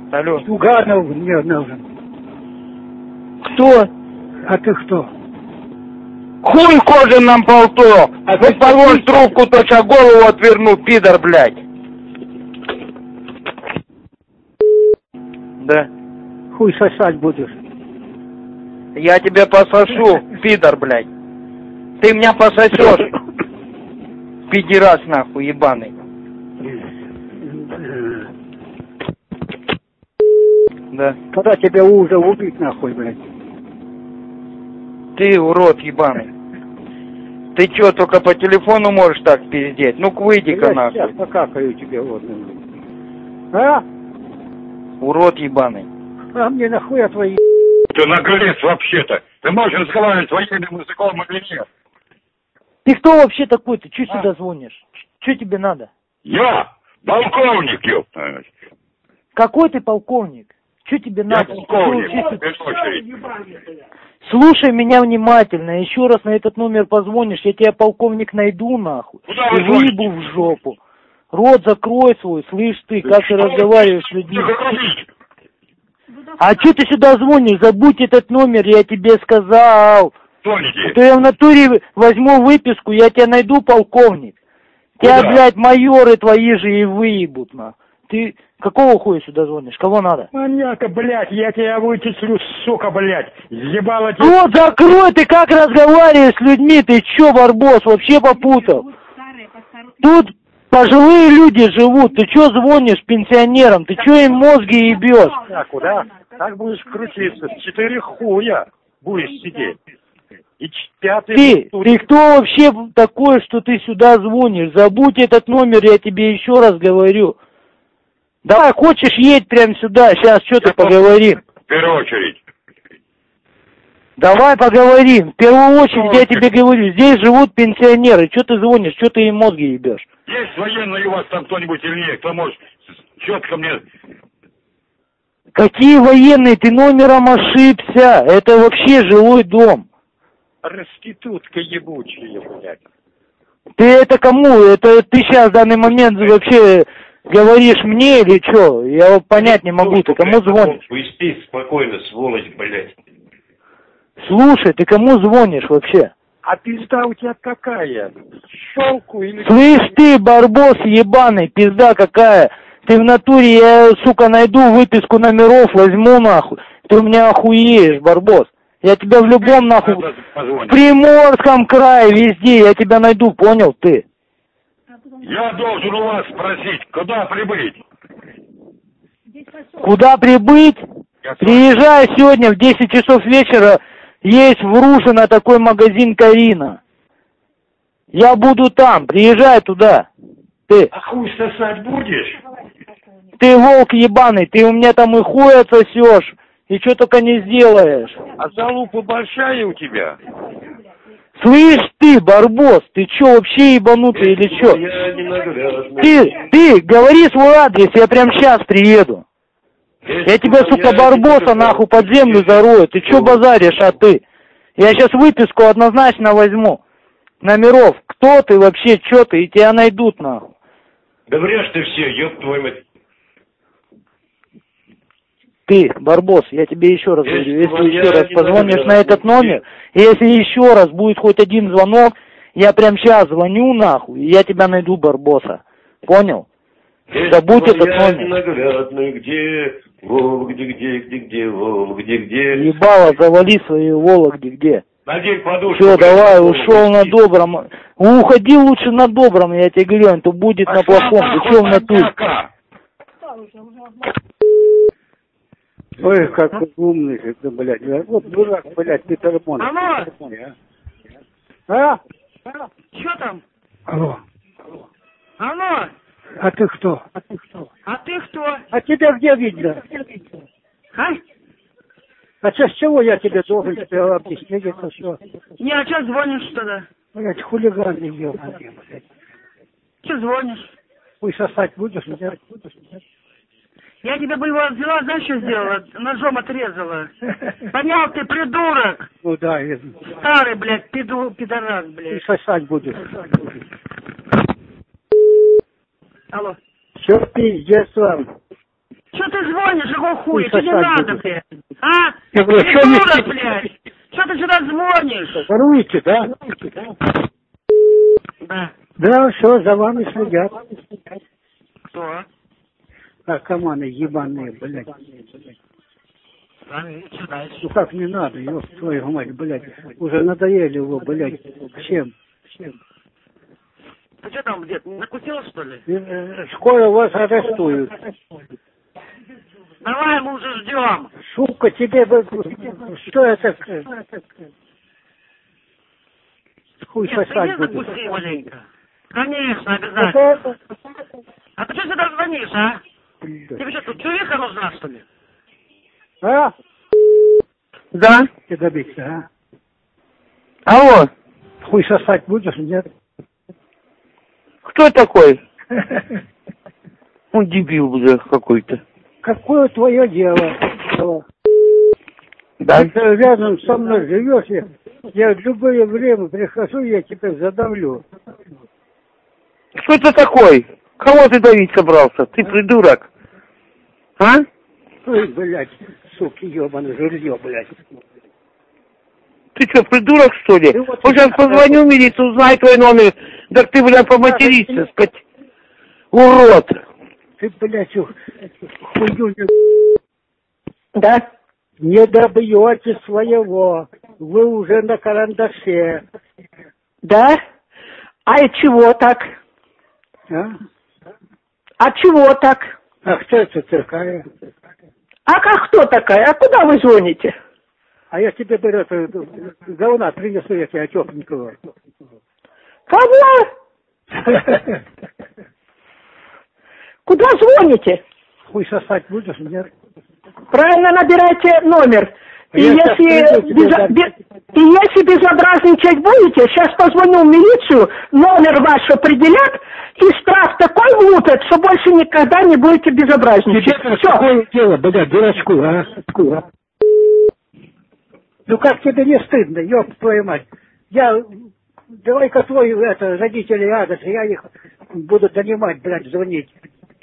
Алло. Туганов мне нужен. Кто? А ты кто? Хуй кожи нам полто! А ну положь трубку, то что голову отверну, пидор, блядь. Да. Хуй сосать будешь. Я тебя посошу, пидор, блядь. Ты меня пососешь. Пидерас, нахуй, ебаный. Да. Когда тебя уже убить, нахуй, блядь. Ты урод ебаный. Ты чё, только по телефону можешь так пиздеть? Ну-ка выйди-ка нахуй. Я сейчас покакаю тебе вот. А? Урод ебаный. А мне нахуя твои... Ты наглец вообще-то. Ты можешь разговаривать военным языком или нет? Ты кто вообще такой? Ты чё сюда звонишь? Чё тебе надо? Я полковник, ёпта. Какой ты полковник? Чё тебе Я надо? полковник, Чё в первую очередь. Слушай меня внимательно, еще раз на этот номер позвонишь, я тебя, полковник, найду нахуй. Куда И вы звоните? выебу в жопу. Рот закрой свой, слышь ты, как ты разговариваешь с людьми. А че ты сюда звонишь? Забудь этот номер, я тебе сказал. Звоните. То я в натуре возьму выписку, я тебя найду, полковник. Тебя, Куда? блядь, майоры твои же и выебут, на. Ты какого хуя сюда звонишь? Кого надо? Маньяка, блядь, я тебя вычислю, сука, блядь. Ебало тебя... Рот закрой, ты как разговариваешь с людьми? Ты чё, барбос, вообще попутал? Тут пожилые люди живут, ты чё звонишь пенсионерам? Ты чё им мозги ебёшь? А куда? Так будешь крутиться, 4 хуя будешь сидеть. И пятый... Ты кто вообще такой, что ты сюда звонишь? Забудь этот номер, я тебе еще раз говорю. Давай, хочешь, едь прямо сюда, сейчас что-то поговорим. В первую очередь. Давай поговорим. В первую очередь я тебе говорю, здесь живут пенсионеры. Что ты звонишь, что ты им мозги ебешь? Есть военные у вас там кто-нибудь или нет? Кто может четко мне... Какие военные? Ты номером ошибся. Это вообще жилой дом. Проститутка ебучая, блядь. Ты это кому? Это ты сейчас в данный момент вообще говоришь мне или что? Я вот понять не могу. Ты кому звонишь? Уйди спокойно, сволочь, блядь. Слушай, ты кому звонишь вообще? А пизда у тебя какая? Щелку или... Слышь ты, барбос ебаный, пизда какая. Ты в натуре, я, сука, найду выписку номеров, возьму нахуй. Ты у меня охуеешь, барбос. Я тебя в любом нахуй, в Приморском крае, везде, я тебя найду, понял ты? Я должен у вас спросить, куда прибыть? Куда прибыть? Приезжай сегодня в 10 часов вечера, есть в Рушино такой магазин «Карина». Я буду там, приезжай туда. Ты. А хуй сосать будешь? Ты волк ебаный, ты у меня там и хуй отсосешь, и что только не сделаешь. А залупа большая у тебя? Слышь ты, барбос, ты чё, вообще ебанутый или чё? Ты, говори свой адрес, я прям сейчас приеду. Я тебя, сука, барбоса нахуй под землю зарою. Ты чё базаришь, а ты? Я сейчас выписку однозначно возьму. Номеров. Кто ты вообще, чё ты? И тебя найдут нахуй. Да врешь ты все, ёб твою мать. Ты, барбос, я тебе еще раз говорю, если еще раз позвонишь на этот номер, если еще раз будет хоть один звонок, я прям сейчас звоню нахуй, и я тебя найду, барбоса. Понял? Забудь этот номер. Ненаглядный, где, где, Вологде, где. Ебало, завали свои Вологде, где. Надень подушку. Все, давай, ушел на добром. Уходи лучше на добром, я тебе говорю, а то будет на плохом. Ты че в натуре? Ой, как умный ты, блядь. Вот дурак, блядь, ты тормон. Алло! А? Что там? Алло. Алло! А ты кто? А ты кто? А тебя где видно? А? А с чего я тебе должен тебе объяснить это все? Не, а что звонишь тогда? Блядь, хулиган ебаный, блядь. Что звонишь? Хуй сосать будешь, нет? Я тебе бы его взяла, знаешь, что сделала? Ножом отрезала. Понял ты, придурок? Ну да, видно. Старый, блядь, пидорас, Хуй блядь. сосать будешь. Алло. Все пиздец вам. Что ты звонишь, какого хуя? Тебе не надо, блядь? А? Я говорю, Ты что не дура, спите? блядь? Что ты сюда звонишь? Воруете, да? Да. Да, все, за вами следят. Кто? Наркоманы ебаные, блядь. Что дальше? Ну как не надо, ёб твою мать, блядь. Уже надоели его, блядь. Всем. Ты что там, дед, накусил, что ли? Скоро вас арестуют. Давай, мы уже ждем. Сука, тебе бы... Что это? Хуй Нет, сосать ты будет. закуси маленько. Конечно, обязательно. Это... А ты что сюда звонишь, а? Блядь. Тебе что, тут чувиха нужна, что ли? А? Да? Ты добиться, а? Алло, Хуй сосать будешь, нет? кто такой? Он дебил, бля, какой-то. Какое твое дело? Да? Ты рядом со мной живешь, я в любое время прихожу, я тебя задавлю. Кто ты такой? Кого ты давить собрался? Ты придурок. А? Ой, блядь, суки ебаный, жулье, блядь. Ты что, придурок, что ли? Ты вот Он сейчас сейчас позвоню в милицию, узнай твой номер. Так ты, бля, поматеришься, скать. Урод. Ты, блядь, хую не... Да? Не добьете своего. Вы уже на карандаше. Да? А и чего так? А? А чего так? А кто это такая? А как кто такая? А куда вы звоните? А я тебе, говорю, говна принесу, я тебя тепленького. Кого? Куда звоните? Хуй сосать будешь, нет? Правильно набирайте номер. И Я щас если, приду тебе и если безобразничать будете, сейчас позвоню в милицию, номер ваш определят, и штраф такой влупят, что больше никогда не будете безобразничать. Тебе Все. какое дело, блядь, дурачку, а? Ну как тебе не стыдно, ёб твою мать? Давай-ка твой, родители адрес, я их буду донимать, блядь, звонить.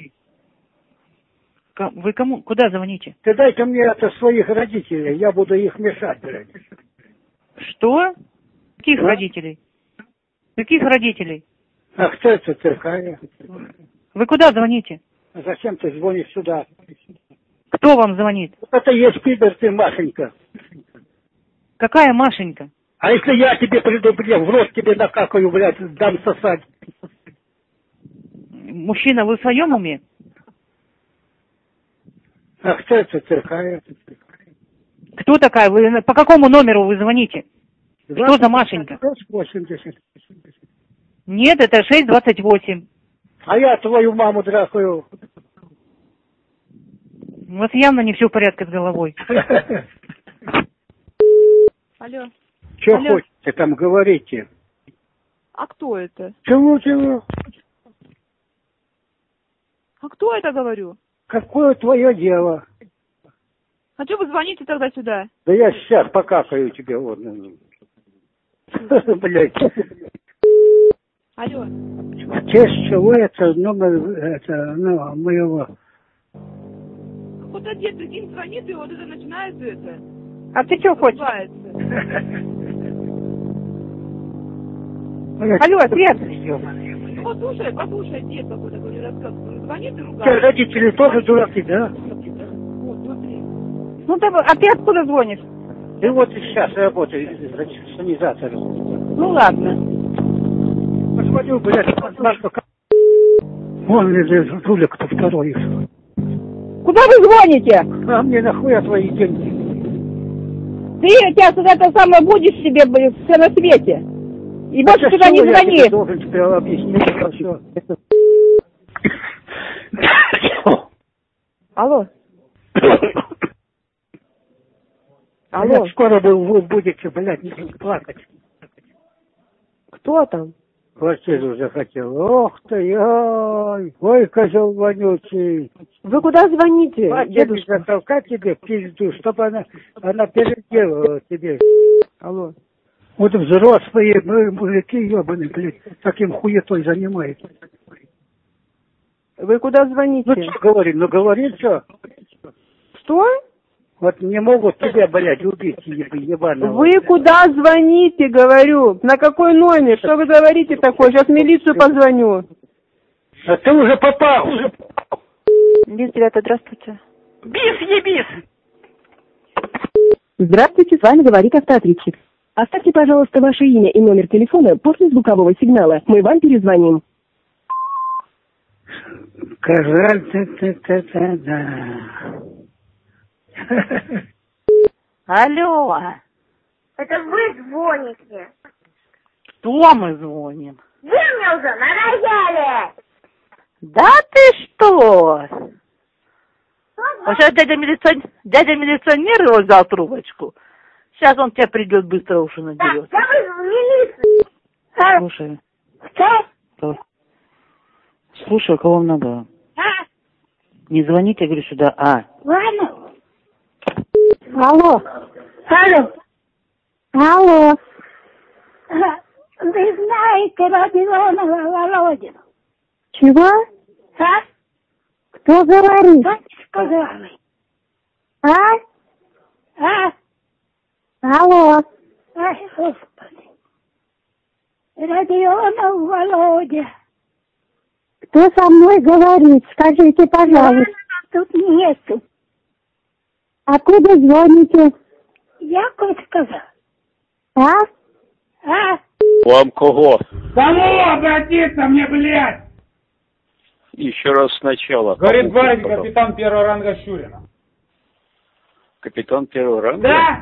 Вы кому? Куда звоните? Ты дай-ка мне своих родителей, я буду их мешать, блядь. Что? Каких А? родителей? Каких родителей? А кто это такая? Вы куда звоните? А зачем ты звонишь сюда? Кто вам звонит? Это есть пидор ты, Машенька. Какая Машенька? А если я тебе приду, блядь, в рот тебе накакаю, блядь, дам сосать? Мужчина, вы в своем уме? А кто это такая? Кто такая? Вы по какому номеру вы звоните? Что за Машенька? 80. Нет, это 628. А я твою маму трахаю. У вас явно не все в порядке с головой. Алло. Что Алло. хотите там, говорите? А кто это? Чего? А кто это, говорю? Какое твое дело? А что вы звоните тогда сюда? Да я сейчас покакаю тебе, вот. Блядь. Алло. В честь чего это номер моего? Вот дед прикинь, звонит, и вот это начинается это. А ты что хочешь? Алло, Свет. Ну вот послушай, дед какой-то говорит, рассказывает. Звонит и Те ругается. родители тоже дураки, да? Вот, смотри. Ну, а ты откуда звонишь? И вот сейчас работаю санизатором. Ну, ладно. Посмотрю, блядь, насколько... Вон лежит жулик-то второй. Куда вы звоните? А мне нахуя твои деньги? Ты сейчас вот это самое будешь себе все на свете. И больше Это сюда что не я тебе звони. должен тебе объяснить это все. Алло. Алло. Блядь, скоро вы будете, блядь, не плакать. Кто там? Квартиру захотел. Ох ты, ой, ой, козел вонючий. Вы куда звоните, Хватит дедушка? затолкать тебе пизду, чтобы она переделала тебе. Алло. Вот взрослые мужики ебаные, блядь, таким хуетой занимаются. Вы куда звоните? Ну что говори, что? Что? Вот не могут тебя, блядь, убить, ебаного. Вы куда звоните, говорю? На какой номер? Что вы говорите такое? Сейчас в милицию позвоню. А ты уже попал. БИС 9, здравствуйте. Бис, ебис! Здравствуйте, с вами говорит автоответчик. Оставьте, пожалуйста, ваше имя и номер телефона после звукового сигнала. Мы вам перезвоним. Алло. Это вы звоните? Кто мы звоним? Вы мне уже на рояле! Да ты что? Сейчас дядя милиционер его взял трубочку. Сейчас он тебя придет, быстро уши наберет. Да, я вызову милицию. Слушай. Что? Слушай, кого вам надо? Не звоните, я говорю, сюда. Ладно. Алло. Алло. Алло. Вы знаете Родионова Володину? Чего? Кто говорит? Сказал. Алло. Ай, Господи. Родионов Володя. Кто со мной говорит? Скажите, пожалуйста. Тут нету. Откуда звоните? Я кое сказал. Вам кого? Кому обратиться мне, блядь? Еще раз сначала. Говорит барин, капитан первого ранга Щурина. Капитан первого ранга? Да.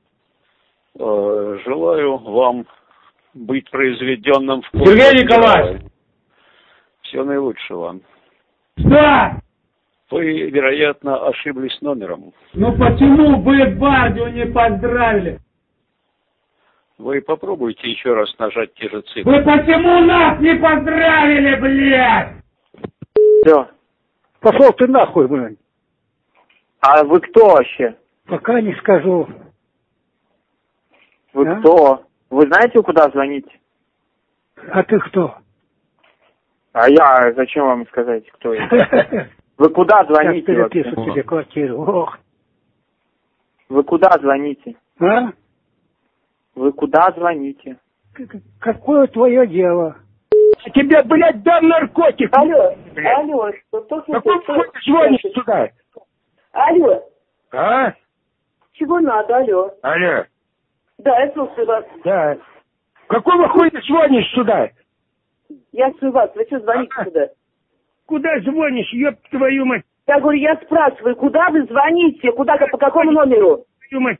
Желаю вам быть произведенным в курсе. Сергей Николаевич. Все наилучшее вам. Что? Вы, вероятно, ошиблись номером. Ну почему вы Бардию не поздравили? Вы попробуйте еще раз нажать те же цифры. Вы почему нас не поздравили, блядь? Все. Пошел ты нахуй, блядь. А вы кто вообще? Пока не скажу. Вы кто? Вы знаете, куда звоните? А ты кто? А я зачем вам сказать, кто я? Вы куда звоните вообще? Я перепишу тебе квартиру. Ох. Вы куда звоните? Вы куда звоните? Какое твое дело? Тебе, блядь, дам наркотик. Алло, что звонишь сюда? Алло. А? Чего надо, алло? Алло. Да, я слушаю вас. Да. Какого хуя ты звонишь сюда? Я слушаю вас, вы что звоните сюда? Куда звонишь, ёб твою мать? Я говорю, я спрашиваю, куда вы звоните? Куда, по какому номеру? Твою мать.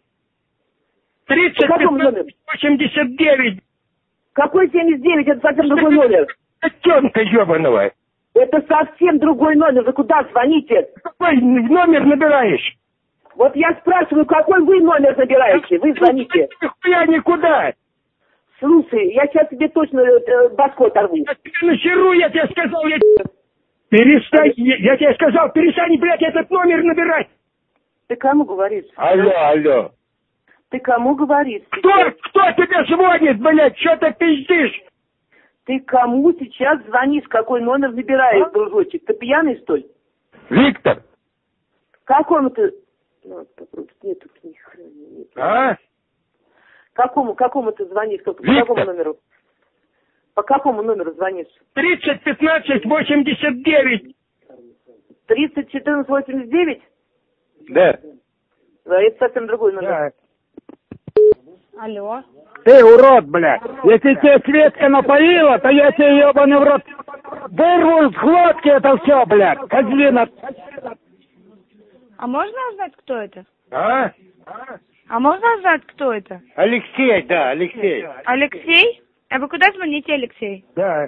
30-89. Какой 79? Это совсем другой номер. Котенка ебаного. Это совсем другой номер. Вы куда звоните? Какой номер набираешь? Вот я спрашиваю, какой вы номер набираете? Вы звоните. Нихуя никуда. Слушай, я сейчас тебе точно башку оторву. Нахеру я тебе сказал, Перестань, я тебе сказал, перестань, блядь, этот номер набирать. Ты кому говоришь? Алло. Ты кому говоришь? Кто тебе звонит, блядь, что ты пиздишь? Ты кому сейчас звонишь, какой номер набираешь, дружочек? Ты пьяный, что ли? Виктор. Какому ты... Нет, тут ни хрена нет. Какому ты звонишь? По какому номеру? По какому номеру звонишь? 30-15-89. 30-14-89? Да. Да, это совсем другой номер. Да. Алло. Ты урод, блядь. Если тебе Светка напоила, то я тебе, ебаный в рот, вырву с глотки это все, блядь. Козлина. А можно узнать, кто это? А можно узнать, кто это? Алексей, да, Алексей. Алексей? А вы куда звоните, Алексей? Да.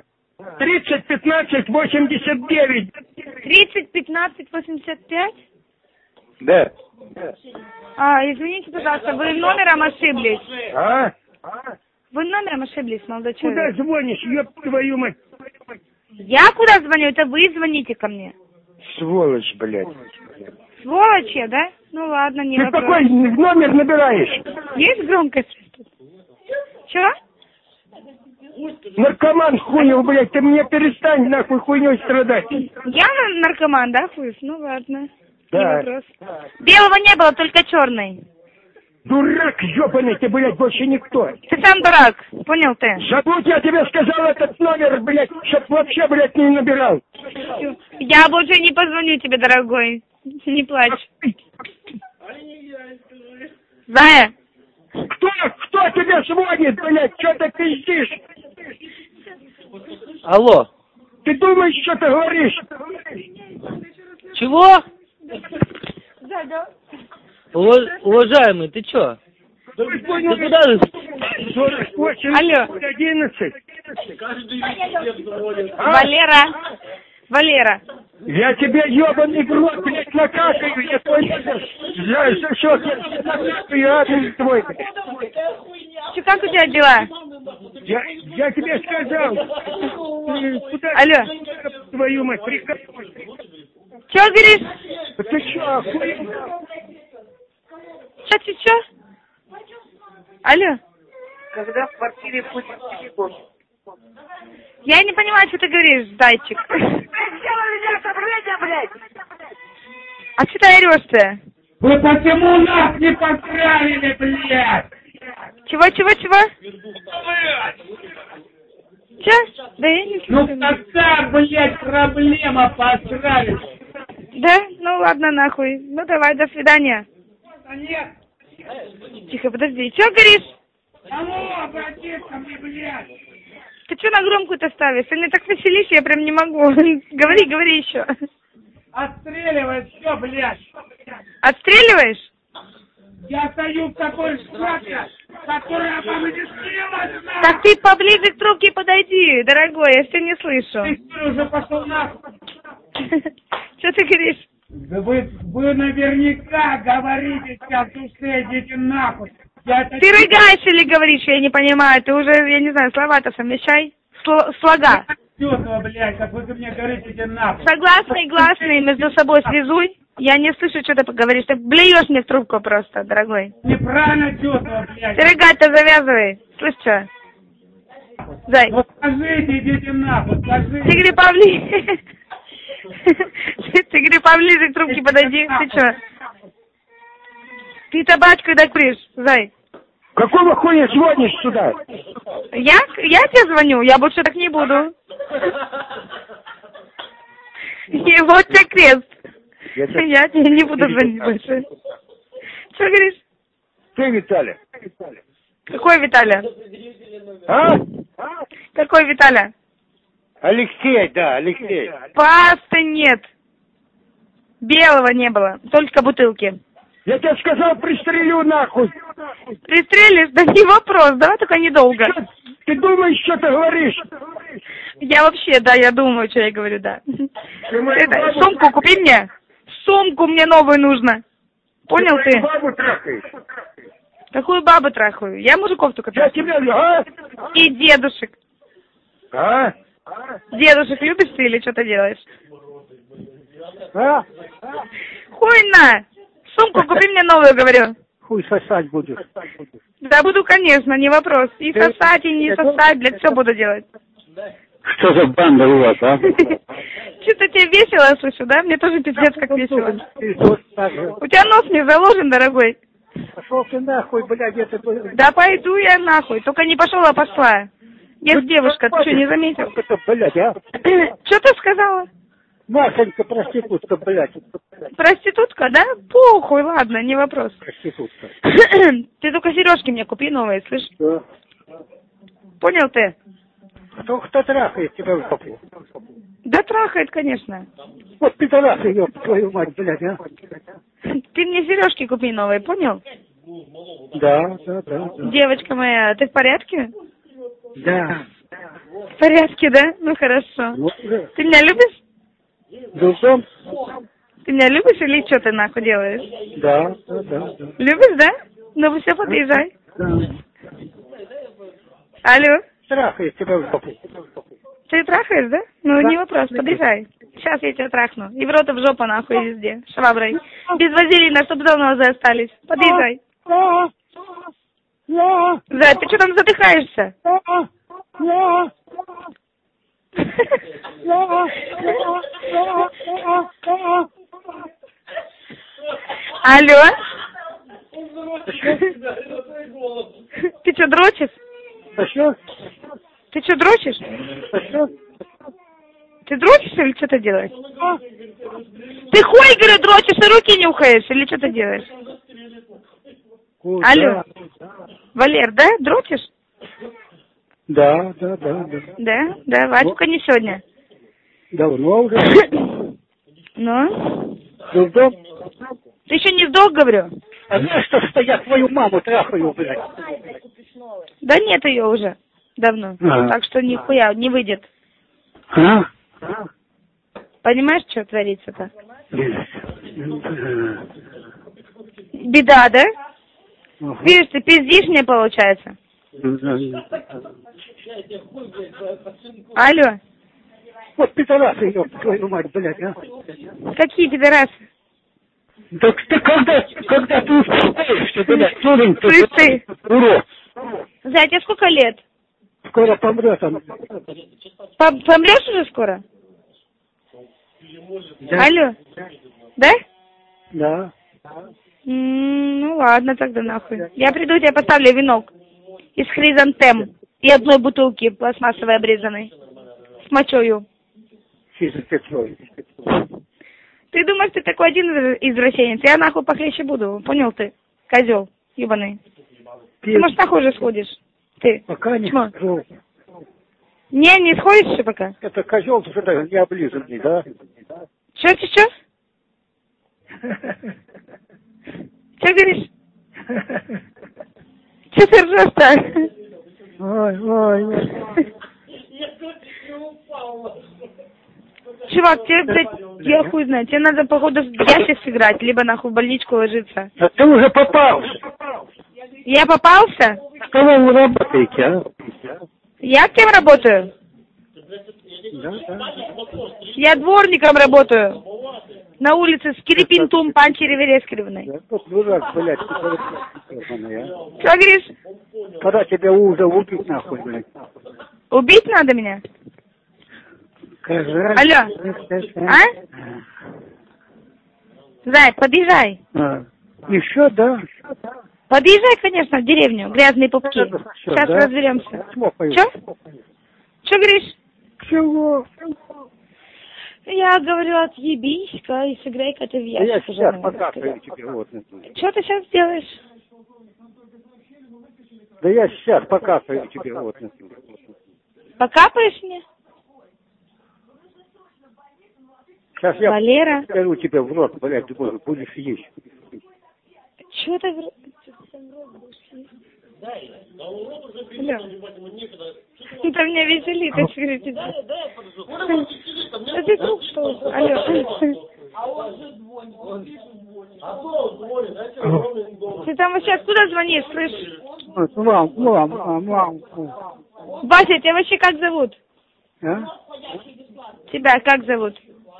30-15-89. 30-15-85? Да. Извините, пожалуйста, вы номером ошиблись. Вы номером ошиблись, молодой человек. Куда звонишь, ёб твою мать? Я куда звоню? Это вы звоните ко мне. Сволочь, блядь. Сволочь я, да? Ну ладно, не Ты вопрос. какой номер набираешь? Есть громкость? Чего? Наркоман хуев, блядь, ты мне перестань нахуй хуйней страдать. Я наркоман, да, Фуев? Ну ладно. Да. Не вопрос. Белого не было, только черный. Дурак ёбаный, ты, блядь, больше никто. Ты сам дурак, понял ты? Забудь, я тебе сказал этот номер, блядь, чтоб вообще, блядь, не набирал. Я больше не позвоню тебе, дорогой. Не плачь. Зая. Кто тебе звонит, блядь, что ты пиздишь? Алло. Ты думаешь, что ты говоришь? Чего? Уважаемый, ты чё? Ты куда? 48, алло. 11. Валера. Я тебе ебаный в рот, блядь, накакаю, я твой адрес твой. Че, как у тебя дела? Я тебе сказал. Куда алло. Твою мать, приказ. Че говоришь? Ты чё, охуел? Чё? Алло. Когда в квартире будет телефон. Я не понимаю, что ты говоришь, зайчик. А что ты орешь-то? Вы почему нас не поздравили, блядь? Чего? Че? Да я не слышу. Ну какая, блядь, проблема поздравить? Да? Ну ладно, нахуй. Ну давай, до свидания. Нет. Тихо, подожди. Че говоришь? Алло, обратись ко мне, блядь. Ты что на громкую-то ставишь? Ты мне так веселишь, я прям не могу. Говори еще. Отстреливай все, блядь. Отстреливаешь? Я стою в такой шляпе, которая поместилась. Так ты поближе к трубке подойди, дорогой, я все не слышу. Ты уже пошел нахуй. Что ты говоришь? Да вы наверняка говорите сейчас, душе, идите нахуй. Ты рыгаешь или говоришь, я не понимаю. Ты уже, я не знаю, слова-то совмещай. Слога. Чувство, блядь, как вы мне говорите, иди нахуй. Согласные, гласные между собой связуй. Я не слышу, что ты говоришь. Ты блюешь мне в трубку просто, дорогой. Неправильно чувство, блядь. Ты рыгать-то завязывай. Слышь, что? Зай. Вот скажите, идите нахуй, скажите. Ты говори поближе. Ты говори поближе к трубке подойди. Ты что? Ты табачку и куришь, зай. Какого хуя звонишь сюда? Я тебе звоню, я больше так не буду. И вот тебе крест. Я тебе не буду звонить больше. Что говоришь? Ты, Виталя. Какой Виталя? А? Какой Виталя? Алексей, да, Алексей. Пасты нет. Белого не было, только бутылки. Я тебе сказал, пристрелю нахуй. Пристрелишь? Да не вопрос, давай только недолго. Ты думаешь, что ты говоришь? Я вообще, да, я думаю, что я говорю, да. Сумку купи мне. Сумку мне новую нужно. Понял ты? Бабу трахаешь. Какую бабу трахаю? Я мужиков только трахаю. Я тебя, И дедушек. А? Дедушек любишь ты или что-то делаешь? А? Хуй на! Сумку купи мне новую, говорю. Хуй сосать будешь. Да буду, конечно, не вопрос. И сосать, и не сосать, блядь, все буду делать. Что за банда у вас, а? Что-то тебе весело, я слышу, да? Мне тоже пиздец как весело. У тебя нос не заложен, дорогой. Пошел ты нахуй, блядь, это... Да пойду я нахуй, только не пошел, а пошла. Я девушка, ты что, не заметил? Блядь, а? Что ты сказала? Машенька, проститутка, блядь. Проститутка, да? Похуй, ладно, не вопрос. Проститутка. Ты только сережки мне купи новые, слышь? Да. Понял ты? Кто трахает тебя в жопу? Да трахает, конечно. Вот пидорасы, ёб твою мать, блядь, а? Ты мне сережки купи новые, понял? Да. Девочка моя, ты в порядке? Да. В порядке, да? Ну хорошо. Ну, да. Ты меня любишь? Душом? Ты меня любишь или что ты нахуй делаешь? Да. Любишь, да? Ну все, подъезжай. Да. Алло. Трахает тебя в жопу. Ты трахаешь, да? Ну, Да. не вопрос, подъезжай. Сейчас я тебя трахну. И в рот, и в жопу, нахуй, везде. Шваброй. Без вазелина, чтоб занозы остались. Подъезжай. Зай, ты что там задыхаешься? Алло. Ты что, дрочишь? Ты что, дрочишь? Ты дрочишь или что ты делаешь? Ты хуй, говорю, дрочишь и руки нюхаешь или что ты делаешь? Алло. Валер, да? Дрочишь? Да. Да, Вадька не сегодня. Давно уже. Ну? Сдох? Ты еще не сдох, говорю? А знаешь, что я твою маму трахаю, блядь? Да нет ее уже. Давно. Так что нихуя не выйдет. Понимаешь, что творится-то? Беда, да? Видишь, ты пиздишь мне, получается. Алло. Вот пидорасы, ёб твою мать, блядь, а. Какие пидорасы? Так ты когда ты успокоишься, блядь, дурень ты, Слышь ты. урод. Зай, тебе сколько лет? Скоро помрет он. Помрешь уже скоро? Да. Алло. Да? Да. Ну ладно тогда нахуй. Я приду, тебе поставлю венок из хризантем и одной бутылки пластмассовой обрезанной с мочою. Ты думаешь, ты такой один извращенец? Я нахуй похлеще буду, понял ты? Козел ебаный. Ты, может, нахуй уже сходишь? Ты. Пока не схожу. Не сходишь еще пока? Это козел что-то не облизанный, да? Че? Че говоришь? Че ты ржешь-то? Ой. Чувак, тебе, блядь, я хуй знаю, тебе надо, походу, в ящик сыграть, либо нахуй в больничку ложиться. А ты уже попался. Я попался? С кого вы работаете, а? Я кем работаю? Да. Я дворником работаю. На улице Скирипин-Тум, Панчи-Реверескривной. Я тут дурак, блядь, Что говоришь? Когда тебя уже убить нахуй, блядь. Убить надо меня? Алло. А? Зай, подъезжай. Еще, да. Подъезжай, конечно, в деревню. Грязные пупки. Сейчас да? разберемся. Че говоришь? Чего? Я говорю, отъебись-ка и сыграй-ка ты в ящик. Я сейчас покакаю тебе вот. Что ты сейчас делаешь? Да я сейчас покакаю тебе вот. Покапаешь мне? Сейчас я Валера. скажу тебе в рот, блядь, ты будешь есть. Чего ты в рот? Это меня веселит, я говорю тебе. Ты друг, что ли? Алло. Ты там вообще откуда звонишь, слышь? Мам. Вася, тебя вообще как зовут? А? Тебя как зовут?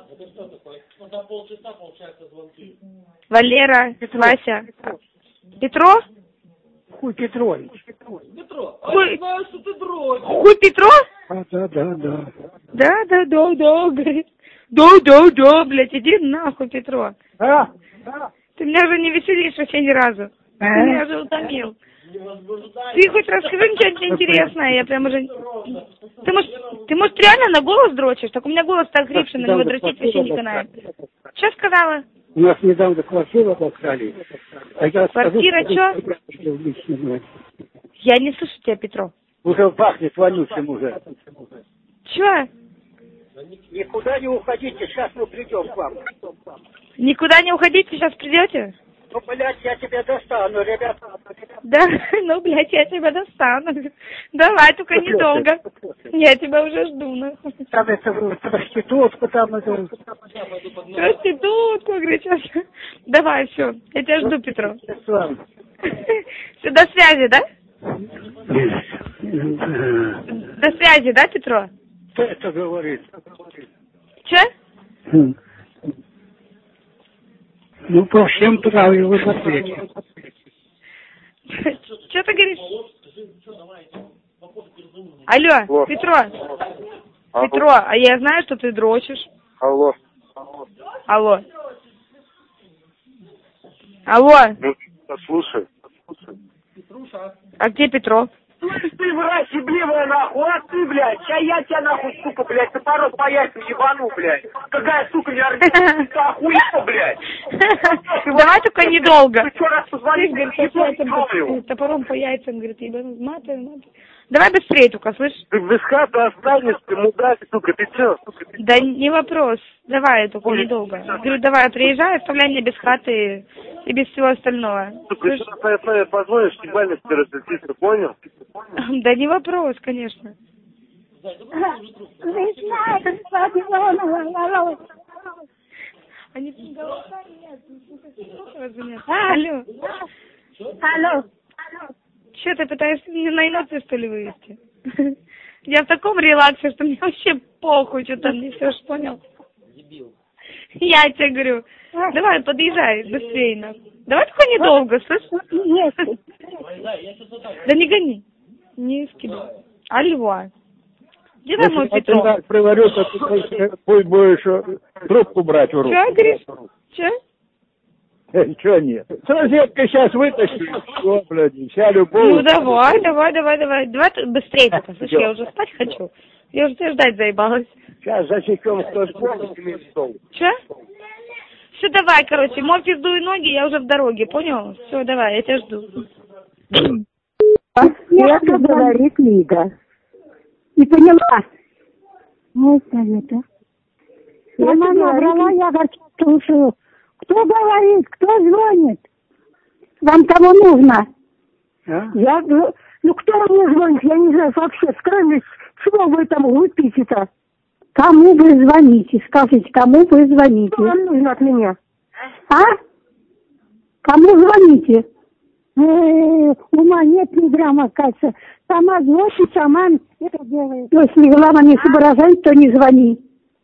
Валера, Вася. Петро? Хуй Петрович. Хуй Петро? Да. Да, говорит. Да, блядь, иди нахуй, Петро. А? Ты меня уже не веселишь вообще ни разу. Ты меня уже утомил. Ты хоть расскажи мне что-нибудь интересное, я прям уже... Ты может реально на голос дрочишь? Так у меня голос так хрипший, на него дрочить вообще не канает. Что сказала? У нас недавно квартиру обокрали. Квартира что? Я не слышу тебя, Петро. Уже пахнет вонючим уже. Че? Никуда не уходите, сейчас мы придем к вам. Никуда не уходите, сейчас придете? Ну, блядь, я тебя достану, ребята. Да, ну, блядь, я тебя достану. Давай, только недолго. Я тебя уже жду, нахуй. Там это проститутку, там это... Проститутку, говорю, сейчас. Давай, все, я тебя жду, Петро. Все, до связи, да? До связи, да, Петро? Кто это говорит? Че? Ну, по всем правилам в ответе. Что ты говоришь? Алло, Петро. Петро, а я знаю, что ты дрочишь. Алло. Алло. Ну, послушай. А где Петров? Слышь, ты, мразь, ебливая, нахуй, а ты, блядь, ща я тебя, нахуй, сука, блядь, топором по яйцам ебану, блядь. Какая, сука, не организует, ты охуел, блядь. Давай только недолго. Ты что, раз позвонишь, говорит, топором по яйцам, говорит, ебану, матаю. Давай быстрее только, слышь? Ты без хаты останешься, ты мудак, сука, ты чё? Да не вопрос, давай только недолго. Говорю, давай, приезжай, оставляй меня без хаты и без всего остального. Сука, еще раз на позвонишь, ебальник ты разлетишься, понял? Да не вопрос, конечно. Не знаю, что Милонова. Они голоса нет. Алло. Алло. Че, ты пытаешься меня на эмоции, что ли, вывести? Я в таком релаксе, что мне вообще похуй, что там несешь, понял? Я тебе говорю, давай, подъезжай быстрее нам. Давай только недолго, слышишь? Да не гони, не скидывай. Алло. Где там мой Петров? Если я приварю, то ты будешь трубку брать в руку. Че, говоришь? Че? Чего нет? С розеткой сейчас вытащи. Все, блядь, вся любовь. Ну давай. Давай быстрее только, слышь, я уже спать хочу. Я уже тебя ждать заебалась. Сейчас засекем, кто с стол. Че? Все, давай, короче, мой пизду и ноги, я уже в дороге, понял? Все, давай, я тебя жду. Это говорит Лида. Не поняла? Вот это. Сама набрала, я слушаю. Кто говорит, кто звонит? Вам кого нужно? А? Я, ну кто мне звонит, я не знаю вообще, скажите, чего вы там глупите-то? Кому вы звоните? Скажите, кому вы звоните? Что вам нужно от меня? А? Кому звоните? Ума нет, ни грамма, кажется. Сама звонит, сама это делает. Если глава не соображает, то не звони.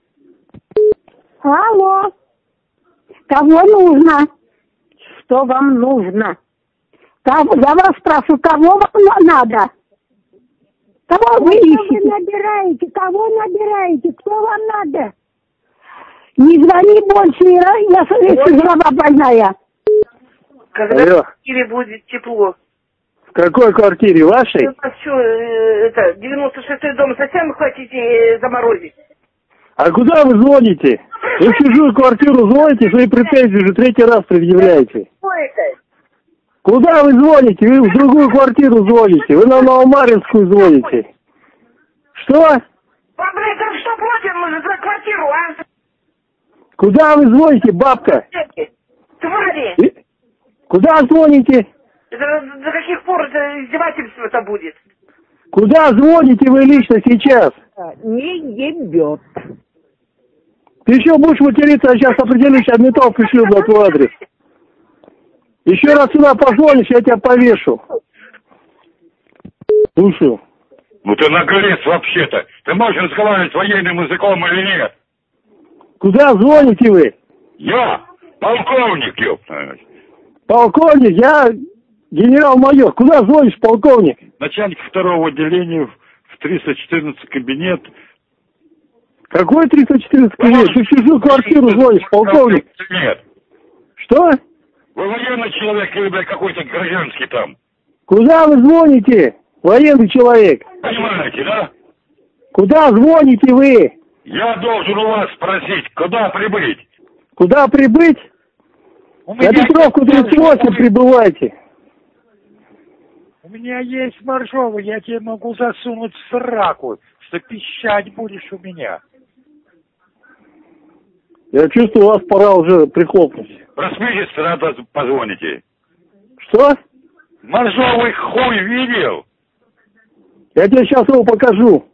Алло. Кого нужно? Что вам нужно? Я вас спрашиваю, кого вам надо? Кого вы ищете? Кого набираете? Кто вам надо? Не звони больше, если голова больная. Когда в квартире будет тепло? В какой квартире? Вашей? Ну, а что, это, 96-й дом совсем хотите заморозить? А куда вы звоните? Вы в чужую квартиру звоните, свои претензии уже третий раз предъявляете. Что это? Куда вы звоните? Вы в другую квартиру звоните. Вы на Новомаринскую звоните. Что? Блядь, так что платим мы за квартиру, а? Куда вы звоните, бабка? Твари! Куда звоните? До каких пор это издевательство-то будет? Куда звоните вы лично сейчас? Не ебет. Ты еще будешь материться, а сейчас определюсь, адмитов пришлю на твой адрес. Еще раз сюда позвонишь, я тебя повешу. Слушаю. Ну ты наглец вообще-то. Ты можешь разговаривать военным языком или нет? Куда звоните вы? Я полковник, ёпта. Полковник, я генерал-майор. Куда звонишь, полковник? Начальник второго отделения в 314 кабинет. Какой 314 кабинет? Ты в чужую квартиру звонишь, полковник. Нет. Что? Вы военный человек или, блядь, какой-то гражданский там? Куда вы звоните, военный человек? Понимаете, да? Куда звоните вы? Я должен у вас спросить, куда прибыть? Куда прибыть? На Петровку 38 прибывайте. У меня есть моржовый, я тебе могу засунуть в сраку, что пищать будешь у меня. Я чувствую, у вас пора уже прихлопнуть. Просмейтесь, тогда позвоните. Что? Моржовый хуй видел? Я тебе сейчас его покажу.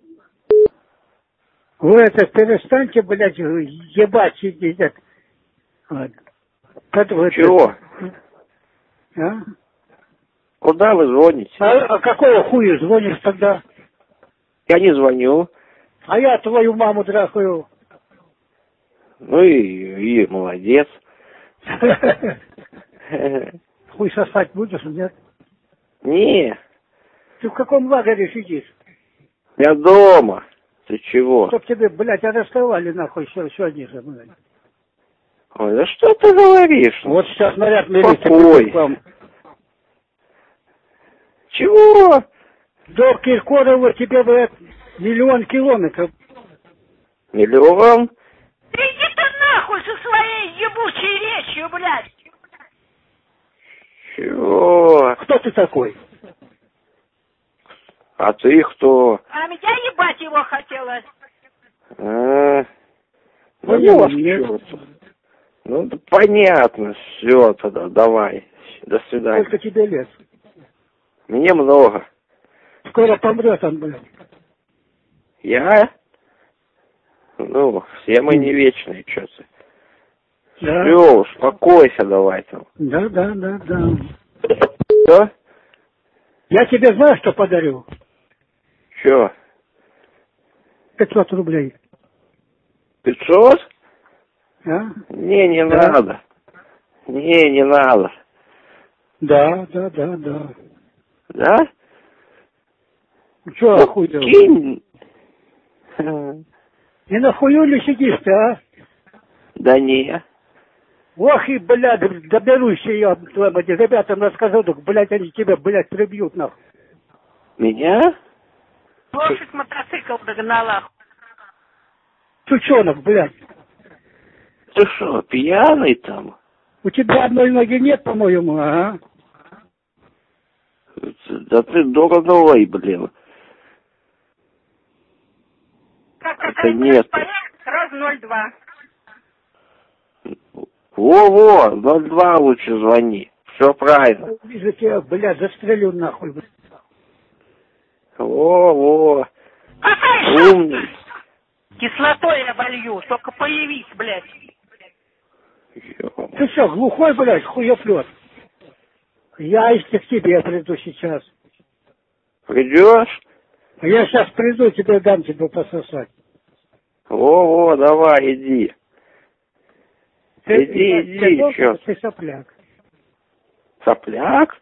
Вы это перестаньте, блядь, ебать сидеть. Вот. Чего? А? Куда вы звоните? А какого хуя звонишь тогда? Я не звоню. А я твою маму трахаю. Ну и молодец. Хуй сосать будешь, нет? Не. Ты в каком лагере сидишь? Я дома. Ты чего? Чтоб тебе, блядь, арестовали нахуй сегодня же, блядь. Ой, да что ты говоришь? Вот сейчас наряд милиции придет к вам. Чего? До Киркорова тебе, блядь, 1 000 000 километров. 1 000 000? Ты иди ты нахуй со своей ебучей речью, блядь! Чего? Кто ты такой? А ты кто? А меня ебать его хотелось. Ну, да понятно, все тогда, давай. До свидания. Сколько тебе лет? Мне много. Скоро помрет он, блядь. Я? Ну, все мы не вечные, что ты. Да. Все, успокойся давай там. Да. Что? Я тебе знаешь, что подарю? Че? 500 рублей. 500? А? Не Да. надо. Не надо. Да. Да? Че охуел? Кинь. Не нахую ли сидишь ты, а? Да не. Ох и, блядь, доберусь я твоим этим ребятам расскажу, так, блядь, они тебя, блядь, прибьют, нахуй. Меня? Лошадь мотоцикл догнала. Сучонок, блядь. Ты что, пьяный там? У тебя одной ноги нет, по-моему, ага. Да ты дурной, блин. Как это нет. Раз 02. Во, 02 лучше звони. Все правильно. Вижу тебя, блядь, застрелю нахуй. Во. Какая Умный. Кислотой я волью, только появись, блядь. Ты что, глухой, блядь, хуеплет? Я к тебе приду сейчас. Придешь? Я сейчас приду, тебе дам тебе пососать. Во, давай, иди. Иди, чё? Ты сопляк. Сопляк?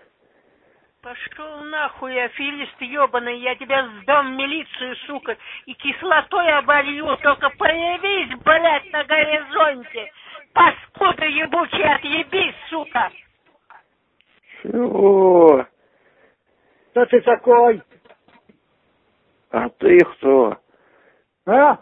Пошел нахуй, аферист ебаный, я тебя сдам в милицию, сука, и кислотой оболью, только появись, блядь, на горизонте. Паскуда ебучий, отъебись, сука. Чего? Кто ты такой? А ты кто? А?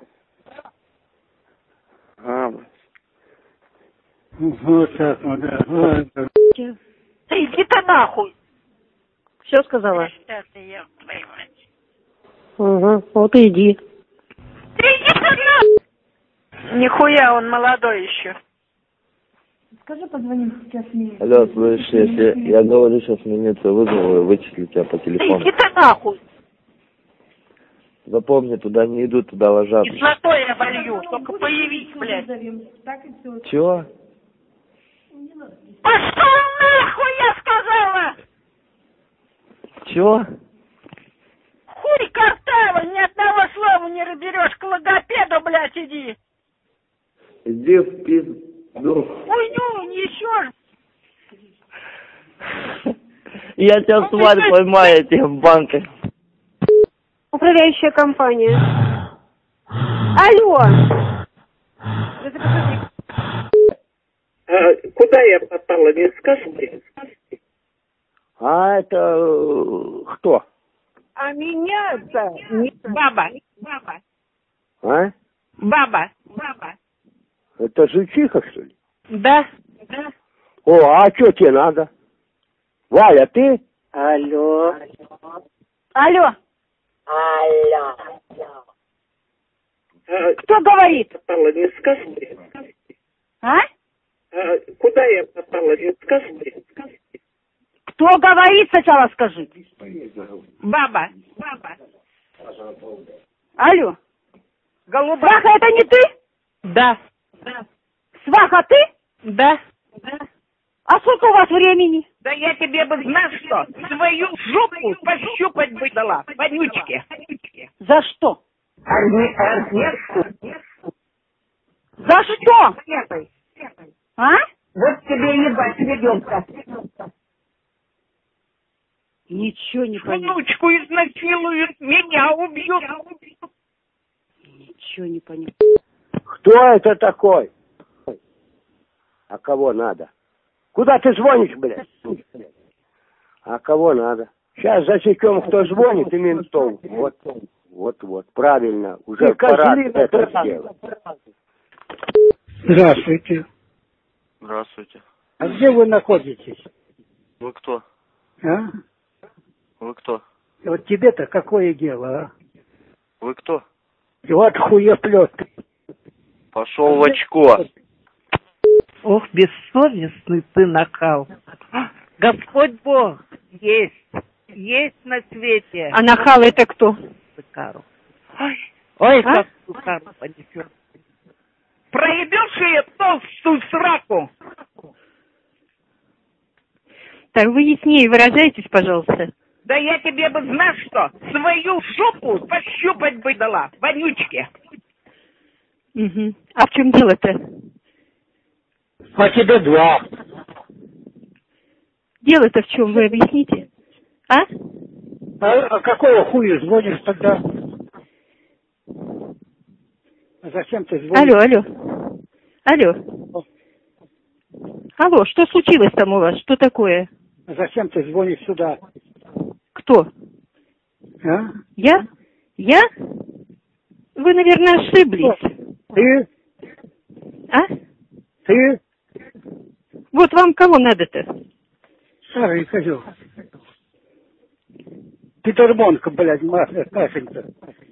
Вот так вот, да. Вот так. Ты иди-то нахуй. Все сказала? Что ты, еб твою мать. Угу, вот и иди. Ты иди-то нахуй. Нихуя, он молодой еще. Скажи, позвони сейчас мне. Алло, слышишь, если я говорю, сейчас милицию вызову и вычислю тебя по телефону. Ты иди-то нахуй. Запомни, туда не идут, туда ложат. Кислотой я волью, только появись, блядь. Чего? Пошел нахуй, я сказала! Чего? Хуй картавый, ни одного слова не разберешь, к логопеду, блядь, иди. Иди в пизду. Хуйню несешь. Я тебя, тварь, поймаю этим банком. Управляющая компания. Алло. Куда я попала, не скажите? А это кто? А меня-то баба. А? Баба. Это жичиха, что ли? Да. О, а что тебе надо? Валя, ты? Алло. Кто говорит? Попала, не скажите. А? Куда я попала, не скажите. Кто говорит, сначала скажи. Баба. Алло. Голубая. Сваха, это не ты? Да. Сваха, ты? Да. А сколько у вас времени? Да я тебе бы, знаешь что, свою жопу пощупать бы дала, вонючки. За что? За что? А? Вот тебе ебать, ведёмка. Ничего не понимаю. Внучку изнасилуют, меня убьют. Ничего не понимаю. Кто это такой? кого надо? Куда ты звонишь, блядь? А кого надо? Сейчас засекем, кто звонит, и ментов. Вот, правильно. Уже пора это сделать. Здравствуйте. Здравствуйте. А где вы находитесь? Вы кто? А? Вы кто? Вот тебе-то какое дело, а? Вы кто? Вот хуеплет. Пошел в очко. Ох, бессовестный ты нахал. Господь Бог есть на свете. А нахал это кто? Сукару. Ой, А? как Сукару понесет. Проебешь ее толстую сраку. Так, вы яснее выражайтесь, пожалуйста. Да я тебе бы, знаешь что, свою жопу пощупать бы дала, вонючке. Угу. А в чем дело-то? А тебе 2. Дело-то в чем, вы объясните? А? А какого хуя звонишь тогда? А зачем ты звонишь? Алло, что случилось там у вас? Что такое? А зачем ты звонишь сюда? Кто? А? Я? Вы, наверное, ошиблись. Ты? А? Ты? Вот вам кого надо-то? Старый козел. Питермонка, блядь, Машенька.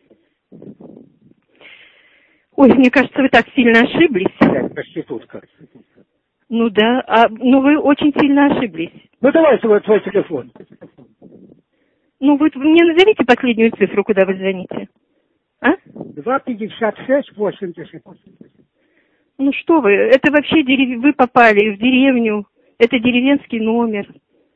Ой, мне кажется, вы так сильно ошиблись. Блядь, проститутка. Ну да, вы очень сильно ошиблись. Ну давай твой телефон. Ну вы мне назовите последнюю цифру, куда вы звоните. А? 256-80. Ну что вы, это вообще вы попали в деревню. Это деревенский номер.